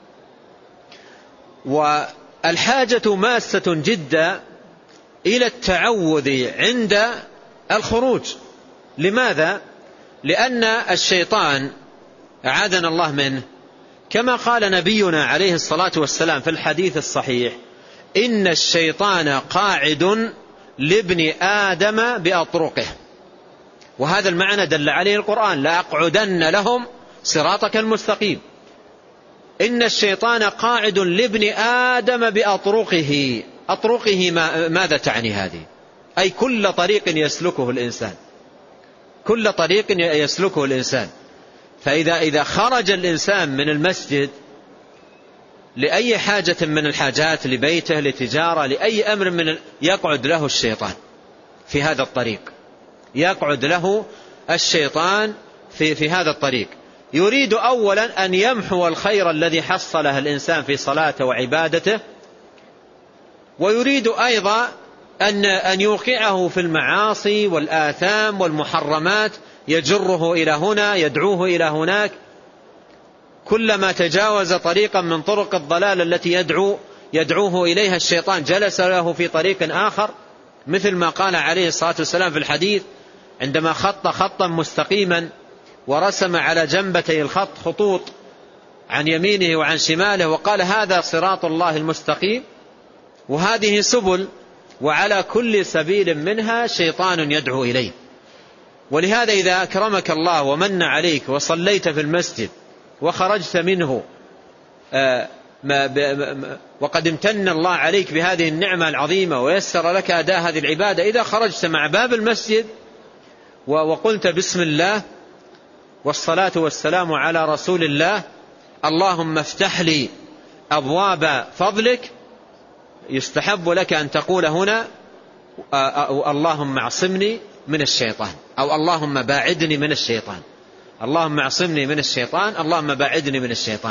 والحاجة ماسة جدا إلى التعوذ عند الخروج. لماذا؟ لأن الشيطان أعاذنا الله منه، كما قال نبينا عليه الصلاة والسلام في الحديث الصحيح: إن الشيطان قاعد لابن آدم بأطرقه. وهذا المعنى دل عليه القرآن: لأقعدن لهم صراطك المستقيم. إن الشيطان قاعد لابن آدم بأطرقه. أطرقه ماذا تعني هذه؟ أي كل طريق يسلكه الإنسان، كل طريق يسلكه الإنسان. فإذا خرج الإنسان من المسجد لأي حاجة من الحاجات، لبيته، لتجارة، لأي أمر يقعد له الشيطان في هذا الطريق، يقعد له الشيطان في هذا الطريق. يريد أولا أن يمحو الخير الذي حصله الإنسان في صلاته وعبادته، ويريد أيضا أن يوقعه في المعاصي والآثام والمحرمات، يجره إلى هنا، يدعوه إلى هناك. كلما تجاوز طريقا من طرق الضلال التي يدعوه إليها الشيطان جلس له في طريق آخر، مثل ما قال عليه الصلاة والسلام في الحديث عندما خط خطا مستقيما ورسم على جنبتي الخط خطوط عن يمينه وعن شماله، وقال: هذا صراط الله المستقيم، وهذه سبل، وعلى كل سبيل منها شيطان يدعو إليه. ولهذا إذا أكرمك الله ومن عليك وصليت في المسجد وخرجت منه وقد امتن الله عليك بهذه النعمة العظيمة ويسر لك أداء هذه العبادة، إذا خرجت مع باب المسجد وقلت بسم الله والصلاة والسلام على رسول الله، اللهم افتح لي أبواب فضلك، يستحب لك أن تقول هنا: اللهم اعصمني من الشيطان، أو اللهم باعدني من الشيطان. اللهم اعصمني من الشيطان، اللهم باعدني من الشيطان.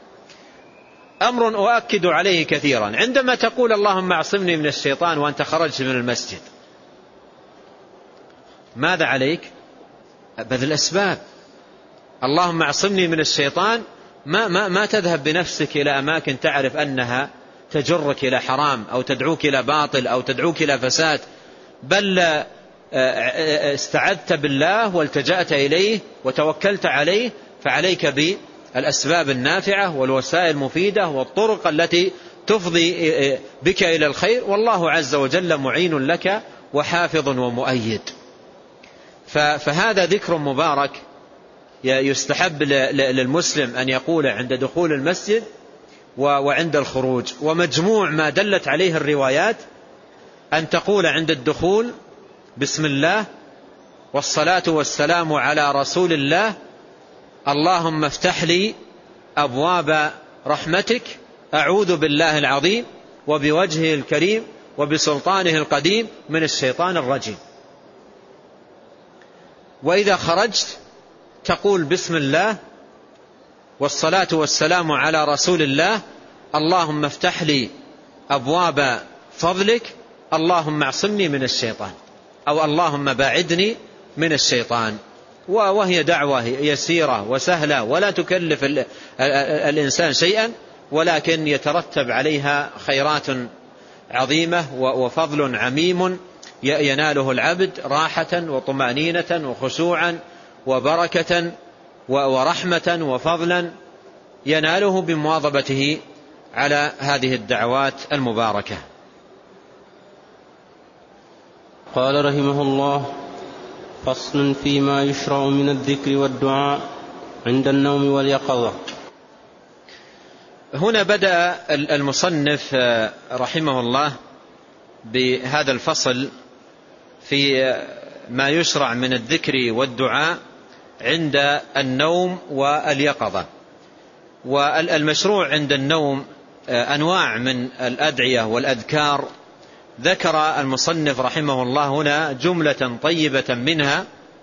أمر أؤكد عليه كثيرا: عندما تقول اللهم اعصمني من الشيطان وأنت خرجت من المسجد، ماذا عليك؟ بذل الأسباب. اللهم اعصمني من الشيطان ما تذهب بنفسك إلى أماكن تعرف أنها تجرك إلى حرام أو تدعوك إلى باطل أو تدعوك إلى فساد، بل استعذت بالله والتجأت إليه وتوكلت عليه، فعليك بالأسباب النافعة والوسائل المفيدة والطرق التي تفضي بك إلى الخير، والله عز وجل معين لك وحافظ ومؤيد. فهذا ذكر مبارك يستحب للمسلم أن يقول عند دخول المسجد وعند الخروج. ومجموع ما دلت عليه الروايات أن تقول عند الدخول بسم الله والصلاة والسلام على رسول الله، اللهم افتح لي أبواب رحمتك، أعوذ بالله العظيم وبوجهه الكريم وبسلطانه القديم من الشيطان الرجيم. وإذا خرجت تقول بسم الله والصلاة والسلام على رسول الله، اللهم افتح لي أبواب فضلك، اللهم اعصمني من الشيطان، أو اللهم باعدني من الشيطان. وهي دعوة يسيرة وسهلة ولا تكلف الإنسان شيئا، ولكن يترتب عليها خيرات عظيمة وفضل عميم يناله العبد راحة وطمأنينة وخشوعا وبركة ورحمة وفضلا يناله بمواظبته على هذه الدعوات المباركة. قال رحمه الله: فصل فيما يشرع من الذكر والدعاء عند النوم واليقظة. هنا بدأ المصنف رحمه الله بهذا الفصل في ما يشرع من الذكر والدعاء عند النوم واليقظة. والمشروع عند النوم أنواع من الأدعية والأذكار، ذكر المصنف رحمه الله هنا جملة طيبة منها،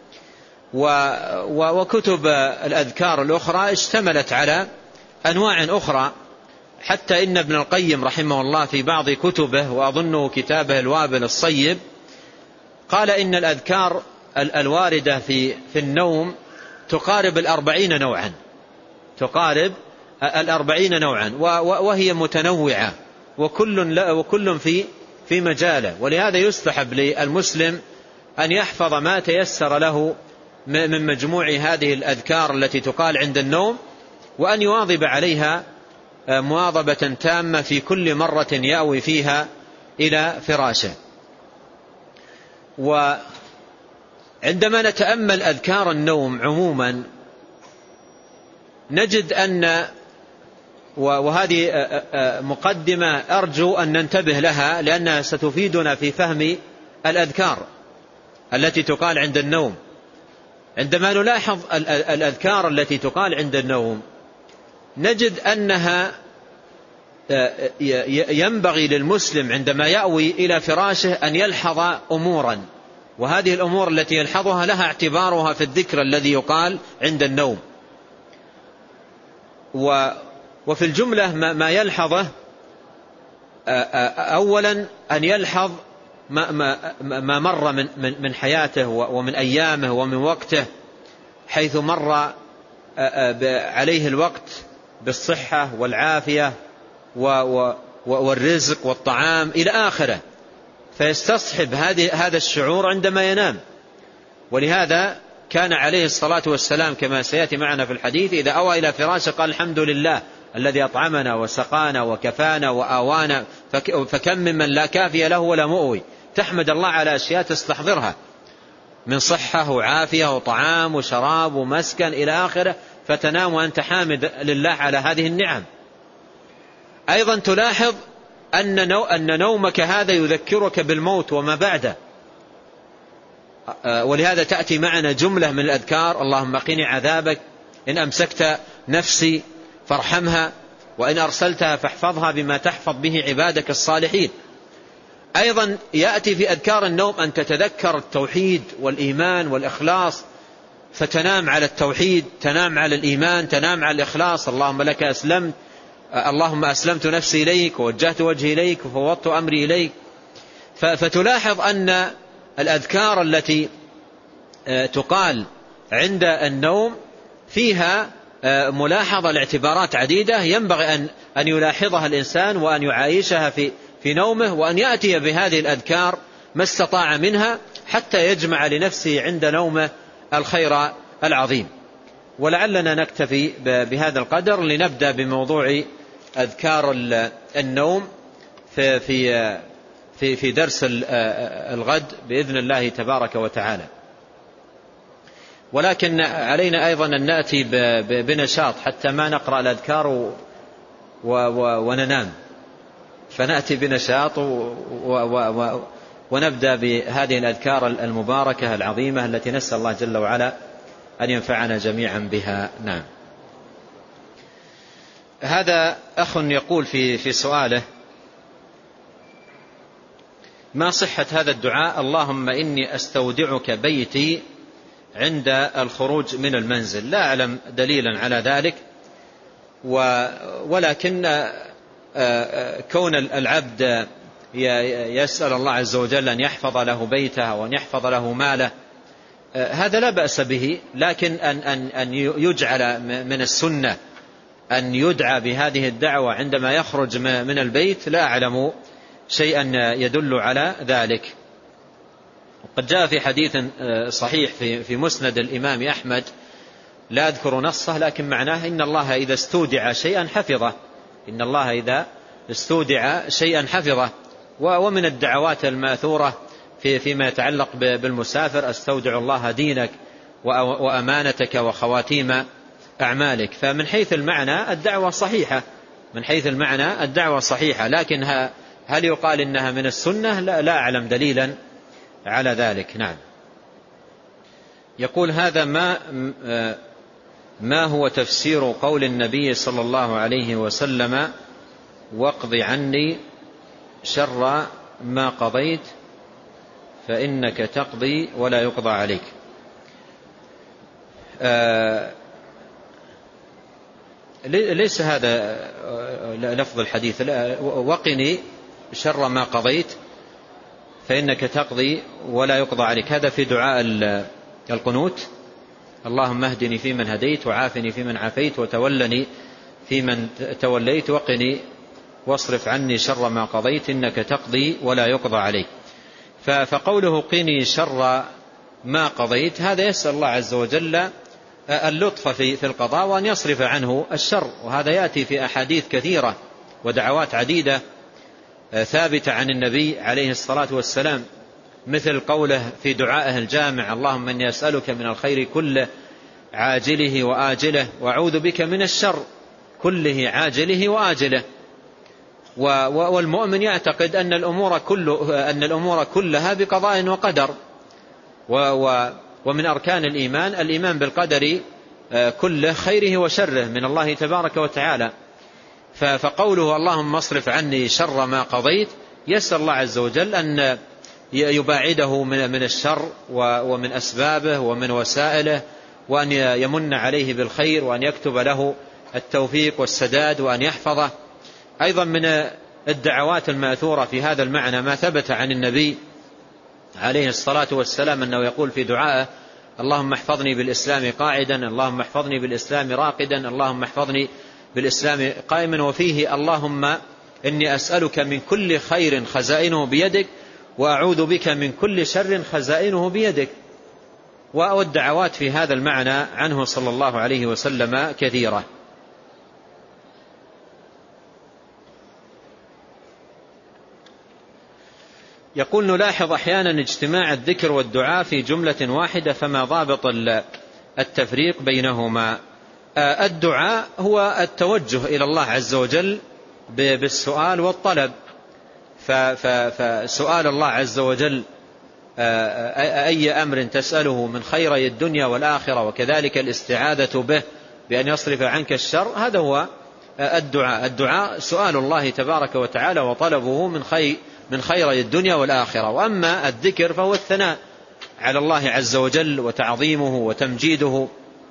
وكتب الأذكار الأخرى اشتملت على أنواع أخرى، حتى إن ابن القيم رحمه الله في بعض كتبه، وأظنه كتابه الوابل الصيب، قال إن الأذكار الواردة في النوم تقارب 40 نوعا، تقارب 40 نوعا، وهي متنوعة وكل في مجاله. ولهذا يستحب للمسلم أن يحفظ ما تيسر له من مجموع هذه الأذكار التي تقال عند النوم، وأن يواظب عليها مواظبة تامة في كل مرة يأوي فيها إلى فراشه. وعندما نتأمل أذكار النوم عموما نجد أن، وهذه مقدمة أرجو أن ننتبه لها لأنها ستفيدنا في فهم الأذكار التي تقال عند النوم. عندما نلاحظ الأذكار التي تقال عند النوم نجد أنها ينبغي للمسلم عندما يأوي إلى فراشه أن يلحظ أمورا، وهذه الأمور التي يلحظها لها اعتبارها في الذكر الذي يقال عند النوم. وفي الجملة ما يلحظه أولا أن يلحظ ما مر من حياته ومن أيامه ومن وقته، حيث مر عليه الوقت بالصحة والعافية والرزق والطعام إلى آخره، فيستصحب هذا الشعور عندما ينام. ولهذا كان عليه الصلاة والسلام كما سيأتي معنا في الحديث إذا أوى إلى فراشه قال الحمد لله الذي أطعمنا وسقانا وكفانا وآوانا، فكم ممن لا كافي له ولا مؤوي. تحمد الله على أشياء تستحضرها من صحة وعافية وطعام وشراب ومسكن إلى آخره، فتنام وأنت حامد لله على هذه النعم. أيضا تلاحظ أن نومك هذا يذكرك بالموت وما بعده، ولهذا تأتي معنا جملة من الأذكار: اللهم قني عذابك، إن أمسكت نفسي فارحمها، وإن أرسلتها فاحفظها بما تحفظ به عبادك الصالحين. أيضا يأتي في أذكار النوم أن تتذكر التوحيد والإيمان والإخلاص، فتنام على التوحيد، تنام على الإيمان، تنام على الإخلاص. اللهم لك أسلمت، اللهم أسلمت نفسي إليك ووجهت وجهي إليك وفوضت أمري إليك. فتلاحظ أن الأذكار التي تقال عند النوم فيها ملاحظة لاعتبارات عديدة ينبغي أن يلاحظها الإنسان وأن يعايشها في نومه، وأن يأتي بهذه الأذكار ما استطاع منها حتى يجمع لنفسه عند نومه الخير العظيم. ولعلنا نكتفي بهذا القدر لنبدأ بموضوع أذكار النوم في درس الغد بإذن الله تبارك وتعالى. ولكن علينا أيضا أن نأتي بنشاط حتى ما نقرأ الأذكار وننام، فنأتي بنشاط ونبدأ بهذه الأذكار المباركة العظيمة التي نسأل الله جل وعلا أن ينفعنا جميعا بها. نعم. هذا أخ يقول في سؤاله: ما صحة هذا الدعاء؟ اللهم إني أستودعك بيتي عند الخروج من المنزل. لا أعلم دليلا على ذلك، ولكن كون العبد يسأل الله عز وجل أن يحفظ له بيته وأن يحفظ له ماله هذا لا بأس به، لكن أن يجعل من السنة أن يدعى بهذه الدعوة عندما يخرج من البيت لا أعلم شيئا يدل على ذلك. وقد جاء في حديث صحيح في مسند الإمام أحمد، لا أذكر نصه لكن معناه: إن الله إذا استودع شيئا حفظه. إن الله إذا استودع شيئا حفظه. ومن الدعوات الماثورة فيما يتعلق بالمسافر: أستودع الله دينك وأمانتك وخواتيم أعمالك. فمن حيث المعنى الدعوة صحيحة، من حيث المعنى الدعوة صحيحة، لكن هل يقال إنها من السنة؟ لا أعلم دليلا على ذلك. نعم. يقول: هذا ما هو تفسير قول النبي صلى الله عليه وسلم: واقض عني شر ما قضيت فإنك تقضي ولا يقضى عليك؟ ليس هذا لفظ الحديث. وقني شر ما قضيت فإنك تقضي ولا يقضى عليك، هذا في دعاء القنوت: اللهم اهدني فيمن هديت وعافني فيمن عافيت وتولني فيمن توليت وقني واصرف عني شر ما قضيت إنك تقضي ولا يقضى عليك. فقوله قني شر ما قضيت هذا يسأل الله عز وجل اللطف في القضاء وأن يصرف عنه الشر، وهذا يأتي في أحاديث كثيرة ودعوات عديدة ثابتة عن النبي عليه الصلاة والسلام، مثل قوله في دعائه الجامع: اللهم إني أسألك من الخير كله عاجله وآجله وأعوذ بك من الشر كله عاجله وآجله. والمؤمن يعتقد أن الأمور كلها بقضاء وقدر، ومن أركان الإيمان بالقدر كله خيره وشره من الله تبارك وتعالى. فقوله اللهم اصرف عني شر ما قضيت يسأل الله عز وجل أن يباعده من الشر ومن أسبابه ومن وسائله، وأن يمن عليه بالخير، وأن يكتب له التوفيق والسداد، وأن يحفظه. أيضا من الدعوات الماثورة في هذا المعنى ما ثبت عن النبي عليه الصلاة والسلام أنه يقول في دعائه: اللهم احفظني بالإسلام قاعدا، اللهم احفظني بالإسلام راقدا، اللهم احفظني بالإسلام قائما. وفيه: اللهم إني أسألك من كل خير خزائنه بيدك وأعوذ بك من كل شر خزائنه بيدك. والدعوات في هذا المعنى عنه صلى الله عليه وسلم كثيرة. يقول: نلاحظ أحيانا اجتماع الذكر والدعاء في جملة واحدة، فما ضابط التفريق بينهما؟ الدعاء هو التوجه إلى الله عز وجل بالسؤال والطلب، فسؤال الله عز وجل أي أمر تسأله من خيري الدنيا والآخرة، وكذلك الاستعاذة به بأن يصرف عنك الشر، هذا هو الدعاء سؤال الله تبارك وتعالى وطلبه من خيري الدنيا والآخرة. وأما الذكر فهو الثناء على الله عز وجل وتعظيمه وتمجيده.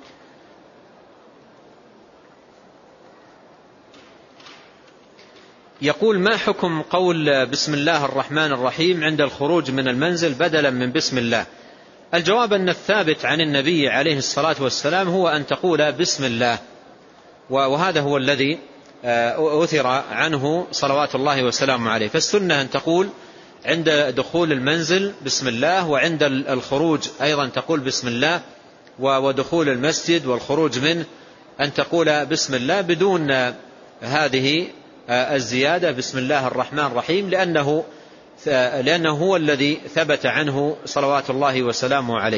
يقول: ما حكم قول بسم الله الرحمن الرحيم عند الخروج من المنزل بدلا من بسم الله؟ الجواب أن الثابت عن النبي عليه الصلاة والسلام هو أن تقول بسم الله، وهذا هو الذي أثر عنه صلوات الله وسلامه عليه. فالسنة أن تقول عند دخول المنزل بسم الله، وعند الخروج أيضا تقول بسم الله، ودخول المسجد والخروج منه أن تقول بسم الله بدون هذه الزيادة بسم الله الرحمن الرحيم، لأنه هو الذي ثبت عنه صلوات الله وسلامه عليه.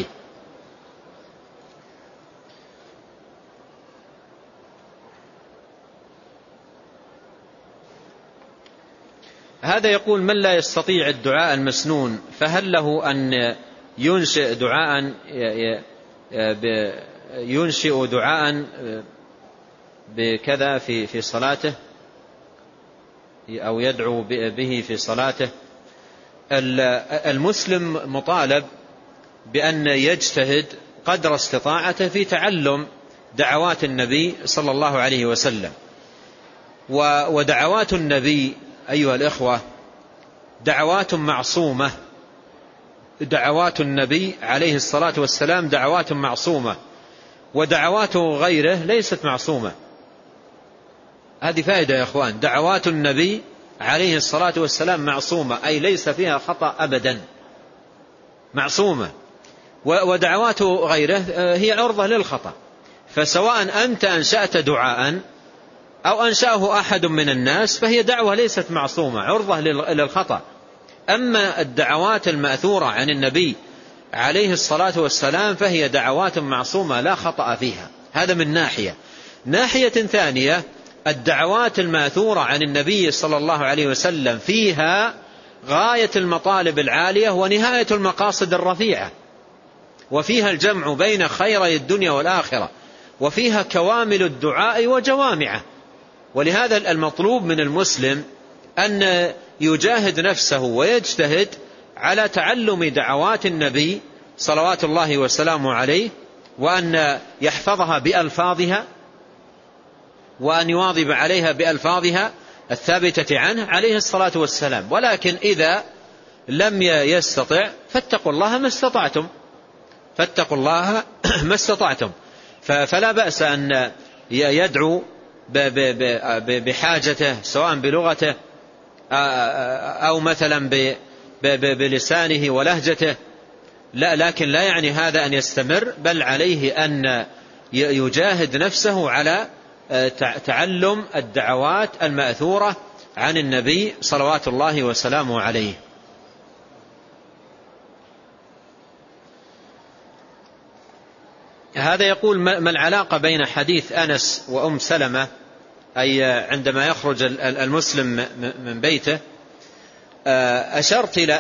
هذا يقول: من لا يستطيع الدعاء المسنون فهل له أن ينشئ دعاء بكذا في صلاته أو يدعو به في صلاته؟ المسلم مطالب بأن يجتهد قدر استطاعته في تعلم دعوات النبي صلى الله عليه وسلم. ودعوات النبي أيها الإخوة دعوات معصومة، دعوات النبي عليه الصلاة والسلام دعوات معصومة، ودعوات غيره ليست معصومة. هذه فائدة يا أخوان. دعوات النبي عليه الصلاة والسلام معصومة، أي ليس فيها خطأ أبدا، معصومة. ودعوات غيره هي عرضة للخطأ. فسواء أنت أنشأت دعاء أو أنشأه أحد من الناس فهي دعوة ليست معصومة، عرضة للخطأ. أما الدعوات المأثورة عن النبي عليه الصلاة والسلام فهي دعوات معصومة لا خطأ فيها. هذا من ناحية ثانية، الدعوات المأثورة عن النبي صلى الله عليه وسلم فيها غاية المطالب العالية ونهاية المقاصد الرفيعة، وفيها الجمع بين خيري الدنيا والآخرة، وفيها كوامل الدعاء وجوامعه. ولهذا المطلوب من المسلم أن يجاهد نفسه ويجتهد على تعلم دعوات النبي صلوات الله وسلامه عليه، وأن يحفظها بألفاظها، وأن يواظب عليها بألفاظها الثابتة عنه عليه الصلاة والسلام. ولكن إذا لم يستطع فاتقوا الله ما استطعتم. فلا بأس أن يدعو بحاجته سواء بلغته أو مثلا بلسانه ولهجته، لكن لا يعني هذا أن يستمر، بل عليه أن يجاهد نفسه على تعلم الدعوات المأثورة عن النبي صلوات الله وسلامه عليه. هذا يقول: ما العلاقة بين حديث أنس وأم سلمة، أي عندما يخرج المسلم من بيته؟ أشرت إلى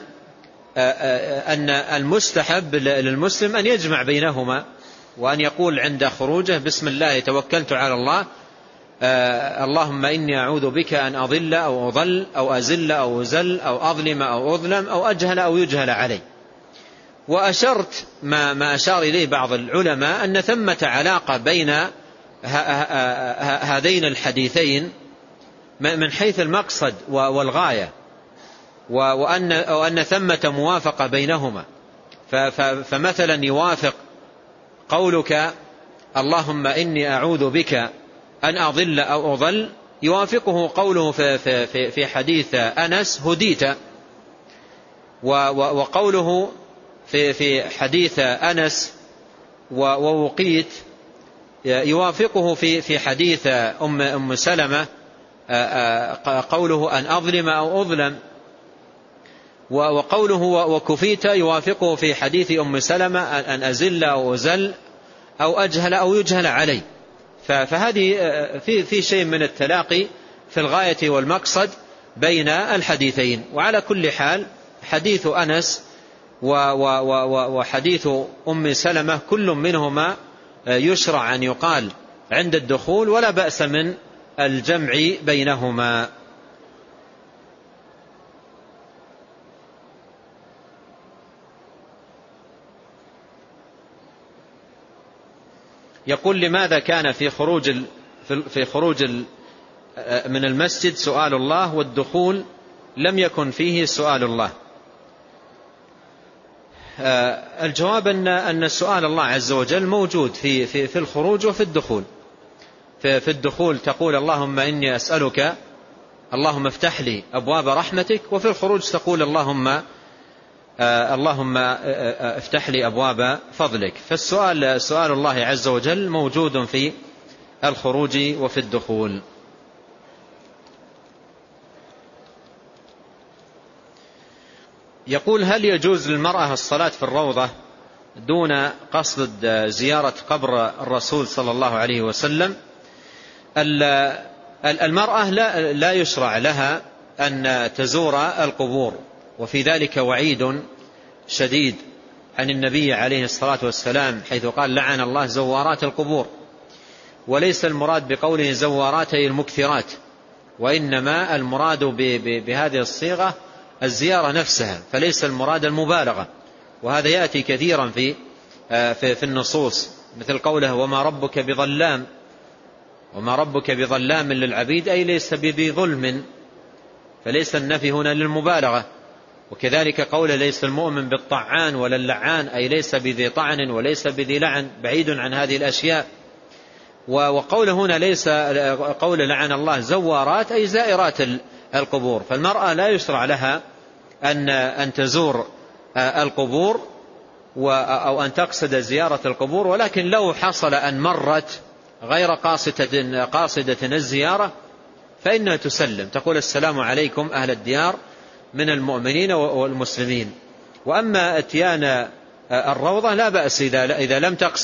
أن المستحب للمسلم أن يجمع بينهما، وأن يقول عند خروجه: بسم الله توكلت على الله، اللهم إني أعوذ بك أن أضل أو أضل أو أزل أو أزل أو أظلم أو أظلم أو أجهل أو يجهل علي. وأشرت ما أشار إليه بعض العلماء أن ثمة علاقة بين هذين الحديثين من حيث المقصد والغاية، وأن ثمة موافقة بينهما. فمثلا يوافق قولك اللهم إني أعوذ بك أن أضل أو أضل، يوافقه قوله في حديث أنس هديت، وقوله في حديث أنس ووقيت يوافقه في حديث أم سلمة قوله أن أظلم أو أظلم، وقوله وكفيت يوافقه في حديث أم سلمة أن أزل أو أزل أو أجهل أو يجهل علي. فهذه في شيء من التلاقي في الغاية والمقصد بين الحديثين. وعلى كل حال حديث أنس وحديث أم سلمة كل منهما يشرع أن يقال عند الدخول، ولا بأس من الجمع بينهما. يقول: لماذا كان في خروج من المسجد سؤال الله، والدخول لم يكن فيه سؤال الله؟ الجواب أن سؤال الله عز وجل موجود في الخروج وفي الدخول. في الدخول تقول اللهم إني أسألك، اللهم افتح لي أبواب رحمتك، وفي الخروج تقول اللهم افتح لي أبواب فضلك. فالسؤال سؤال الله عز وجل موجود في الخروج وفي الدخول. يقول هل يجوز للمرأة الصلاة في الروضة دون قصد زيارة قبر الرسول صلى الله عليه وسلم؟ المرأة لا يشرع لها أن تزور القبور، وفي ذلك وعيد شديد عن النبي عليه الصلاة والسلام، حيث قال لعن الله زوارات القبور. وليس المراد بقوله زواراتي المكثرات، وإنما المراد بهذه الصيغة الزيارة نفسها، فليس المراد المبالغة. وهذا يأتي كثيرا في النصوص، مثل قوله وما ربك بظلام للعبيد، أي ليس بذي ظلم، فليس النفي هنا للمبالغة. وكذلك قوله ليس المؤمن بالطعان ولا اللعان، أي ليس بذي طعن وليس بذي لعن، بعيد عن هذه الأشياء. وقوله هنا ليس قول لعن الله زوارات، أي زائرات القبور. فالمرأة لا يشرع لها أن تزور القبور أو أن تقصد زيارة القبور، ولكن لو حصل أن مرت غير قاصدة الزيارة فإنها تسلم، تقول السلام عليكم أهل الديار من المؤمنين والمسلمين. وأما اتيان الروضة لا بأس إذا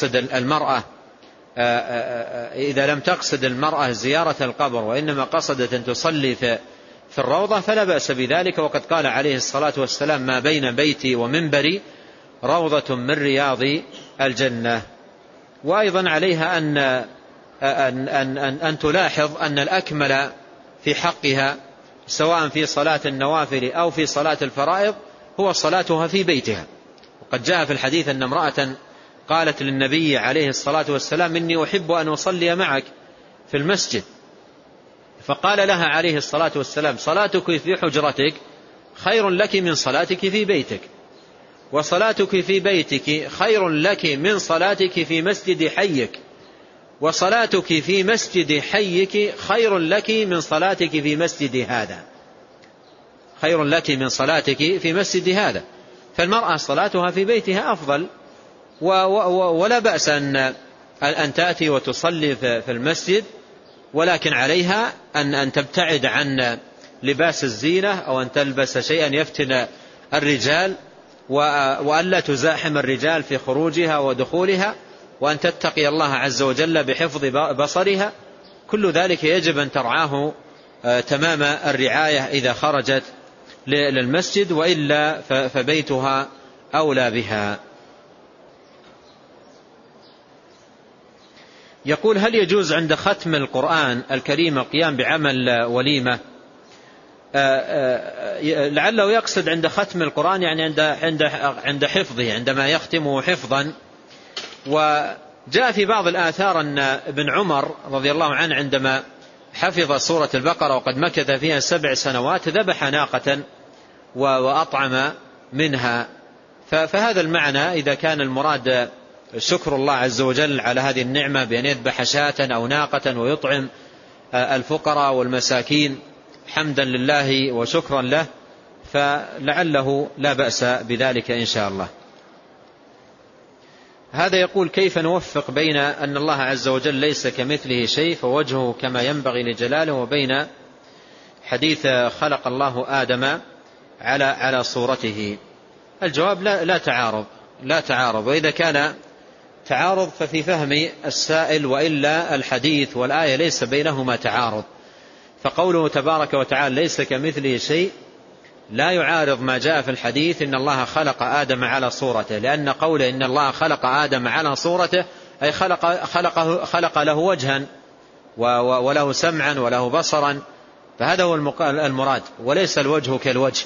لم تقصد المرأة زيارة القبر، وإنما قصدت أن تصلي في الروضة فلا بأس بذلك. وقد قال عليه الصلاة والسلام ما بين بيتي ومنبري روضة من رياض الجنة. وأيضا عليها أن تلاحظ أن الأكمل في حقها سواء في صلاة النوافل أو في صلاة الفرائض هو صلاتها في بيتها. وقد جاء في الحديث أن امرأة قالت للنبي عليه الصلاة والسلام إني أحب أن أصلي معك في المسجد، فقال لها عليه الصلاة والسلام صلاتك في حجرتك خير لك من صلاتك في بيتك، وصلاتك في بيتك خير لك من صلاتك في مسجد حيك، وصلاتك في مسجد حيك خير لك من صلاتك في مسجد هذا، خير لك من صلاتك في مسجد هذا. فالمرأة صلاتها في بيتها أفضل، ولا بأس أن تأتي وتصلي في المسجد، ولكن عليها أن تبتعد عن لباس الزينة أو أن تلبس شيئا يفتن الرجال، وأن لا تزاحم الرجال في خروجها ودخولها، وأن تتقي الله عز وجل بحفظ بصرها. كل ذلك يجب أن ترعاه تمام الرعاية إذا خرجت للمسجد، وإلا فبيتها أولى بها. يقول هل يجوز عند ختم القرآن الكريم القيام بعمل وليمة؟ لعله يقصد عند ختم القرآن يعني عند حفظه، عندما يختمه حفظا. وجاء في بعض الآثار أن ابن عمر رضي الله عنه عندما حفظ سورة البقرة وقد مكث فيها 7 سنوات ذبح ناقة وأطعم منها. فهذا المعنى إذا كان المراد شكر الله عز وجل على هذه النعمة بأن يذبح شاة أو ناقة ويطعم الفقراء والمساكين حمدا لله وشكرا له، فلعله لا بأس بذلك إن شاء الله. هذا يقول كيف نوفق بين أن الله عز وجل ليس كمثله شيء فوجهه كما ينبغي لجلاله، وبين حديث خلق الله آدم على صورته؟ الجواب لا تعارض، وإذا كان تعارض ففي فهم السائل، وإلا الحديث والآية ليس بينهما تعارض. فقوله تبارك وتعالى ليس كمثله شيء لا يعارض ما جاء في الحديث إن الله خلق آدم على صورته، لأن قوله إن الله خلق آدم على صورته أي خلق له وجها وله سمعا وله بصرا، فهذا هو المراد، وليس الوجه كالوجه.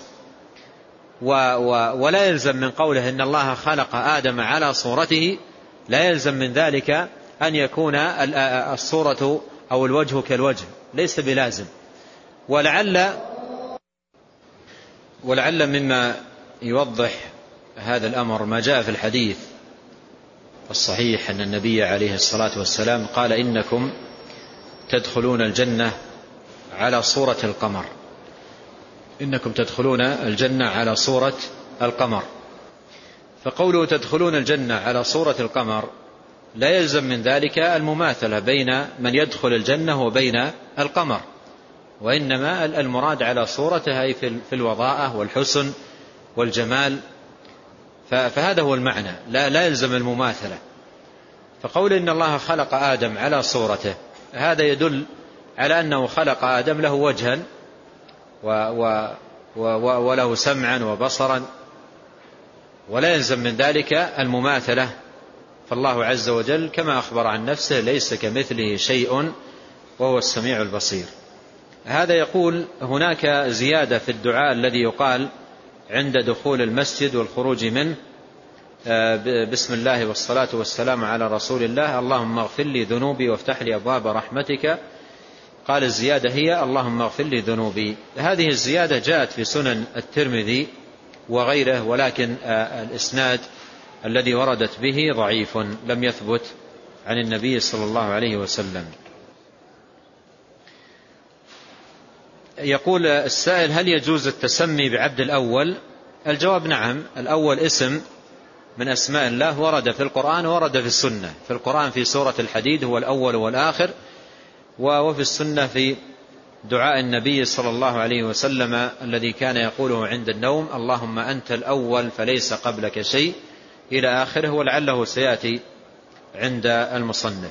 ولا يلزم من قوله إن الله خلق آدم على صورته، لا يلزم من ذلك أن يكون الصورة أو الوجه كالوجه، ليس بلازم. ولعل مما يوضح هذا الأمر ما جاء في الحديث الصحيح أن النبي عليه الصلاة والسلام قال: إنكم تدخلون الجنة على صورة القمر. إنكم تدخلون الجنة على صورة القمر. فقوله تدخلون الجنة على صورة القمر لا يلزم من ذلك المماثلة بين من يدخل الجنة وبين القمر، وإنما المراد على صورته أي في الوضاءة والحسن والجمال. فهذا هو المعنى، لا يلزم المماثلة. فقول إن الله خلق آدم على صورته هذا يدل على أنه خلق آدم له وجها وله سمعا وبصرا، ولا يلزم من ذلك المماثلة. فالله عز وجل كما أخبر عن نفسه: ليس كمثله شيء وهو السميع البصير. هذا يقول هناك زيادة في الدعاء الذي يقال عند دخول المسجد والخروج منه: بسم الله والصلاة والسلام على رسول الله، اللهم اغفر لي ذنوبي وافتح لي أبواب رحمتك. قال الزيادة هي: اللهم اغفر لي ذنوبي. هذه الزيادة جاءت في سنن الترمذي وغيره، ولكن الإسناد الذي وردت به ضعيف، لم يثبت عن النبي صلى الله عليه وسلم. يقول السائل: هل يجوز التسمي بعبد الأول؟ الجواب: نعم. الأول اسم من أسماء الله، ورد في القرآن ورد في السنة. في القرآن في سورة الحديد هو الأول والآخر، وفي السنة في دعاء النبي صلى الله عليه وسلم الذي كان يقوله عند النوم: اللهم أنت الأول فليس قبلك شيء، إلى آخره، ولعله سيأتي عند المصنف.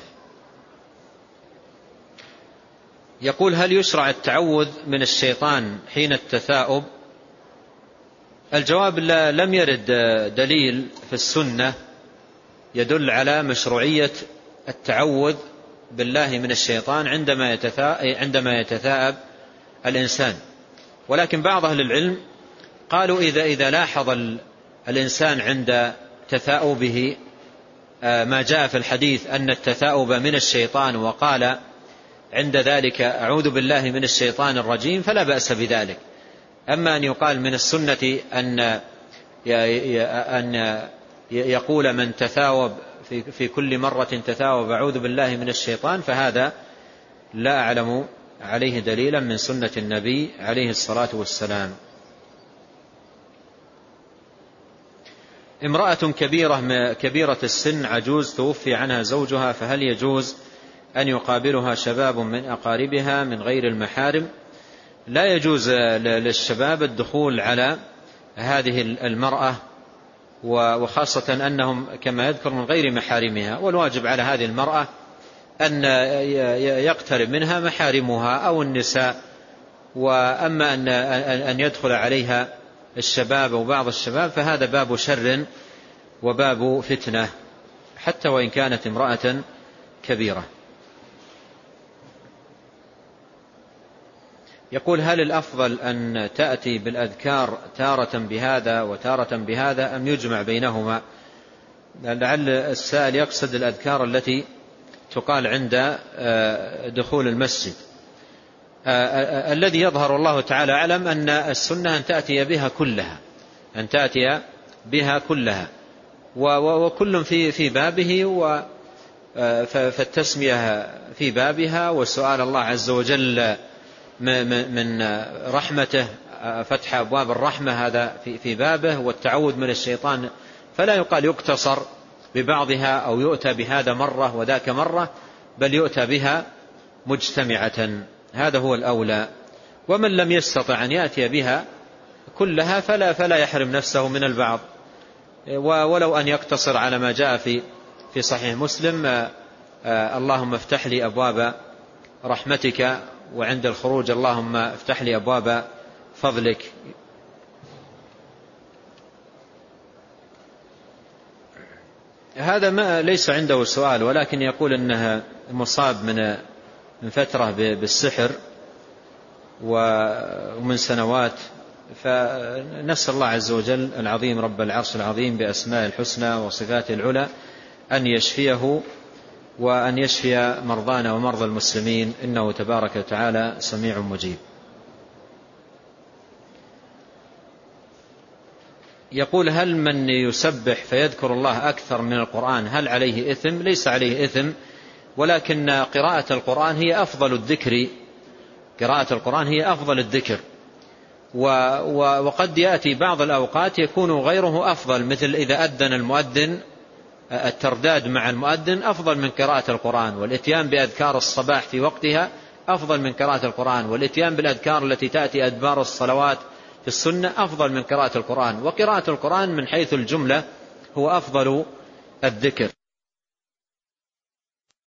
يقول: هل يشرع التعوذ من الشيطان حين التثاؤب؟ الجواب: لم يرد دليل في السنة يدل على مشروعية التعوذ بالله من الشيطان عندما يتثاءب الإنسان. ولكن بعض أهل العلم قالوا إذا لاحظ الإنسان عند تثاؤبه ما جاء في الحديث أن التثاؤب من الشيطان، وقال عند ذلك أعوذ بالله من الشيطان الرجيم، فلا بأس بذلك. أما أن يقال من السنة أن يقول من تثاوب في كل مرة تثاوب أعوذ بالله من الشيطان، فهذا لا أعلم عليه دليلا من سنة النبي عليه الصلاة والسلام. امرأة كبيرة السن عجوز توفي عنها زوجها، فهل يجوز أن يقابلها شباب من أقاربها من غير المحارم؟ لا يجوز للشباب الدخول على هذه المرأة، وخاصة أنهم كما يذكر من غير محارمها، والواجب على هذه المرأة أن يقترب منها محارمها أو النساء. وأما أن يدخل عليها الشباب أو بعض الشباب فهذا باب شر وباب فتنة، حتى وإن كانت امرأة كبيرة. يقول: هل الأفضل أن تأتي بالأذكار تارة بهذا وتارة بهذا أم يجمع بينهما؟ لعل السائل يقصد الأذكار التي تقال عند دخول المسجد. الذي يظهر الله تعالى أعلم أن السنة أن تأتي بها كلها، وكل في بابه، فالتسمية في بابها، وسؤال الله عز وجل من رحمته، فتح أبواب الرحمة هذا في بابه، والتعوذ من الشيطان فلا يقال يقتصر ببعضها أو يؤتى بهذا مرة وذاك مرة، بل يؤتى بها مجتمعة، هذا هو الأولى. ومن لم يستطع أن يأتي بها كلها فلا يحرم نفسه من البعض، ولو أن يقتصر على ما جاء في صحيح مسلم: اللهم افتح لي أبواب رحمتك، وعند الخروج اللهم افتح لي أبواب فضلك. هذا ما ليس عنده سؤال، ولكن يقول أنها مصاب من فترة بالسحر ومن سنوات، فنسأل الله عز وجل العظيم رب العرش العظيم بأسماء الحسنى وصفاته العلى أن يشفيه وأن يشفي مرضانا ومرضى المسلمين، إنه تبارك وتعالى سميع مجيب. يقول: هل من يسبح فيذكر الله أكثر من القرآن هل عليه إثم؟ ليس عليه إثم، ولكن قراءة القرآن هي أفضل الذكر. قراءة القرآن هي أفضل الذكر، وقد يأتي بعض الأوقات يكون غيره أفضل، مثل إذا أذن المؤذن الترداد مع المؤذن أفضل من قراءة القرآن، والإتيان بأذكار الصباح في وقتها أفضل من قراءة القرآن، والإتيان بالأذكار التي تأتي أدبار الصلوات في السنة أفضل من قراءة القرآن. وقراءة القرآن من حيث الجملة هو أفضل الذكر.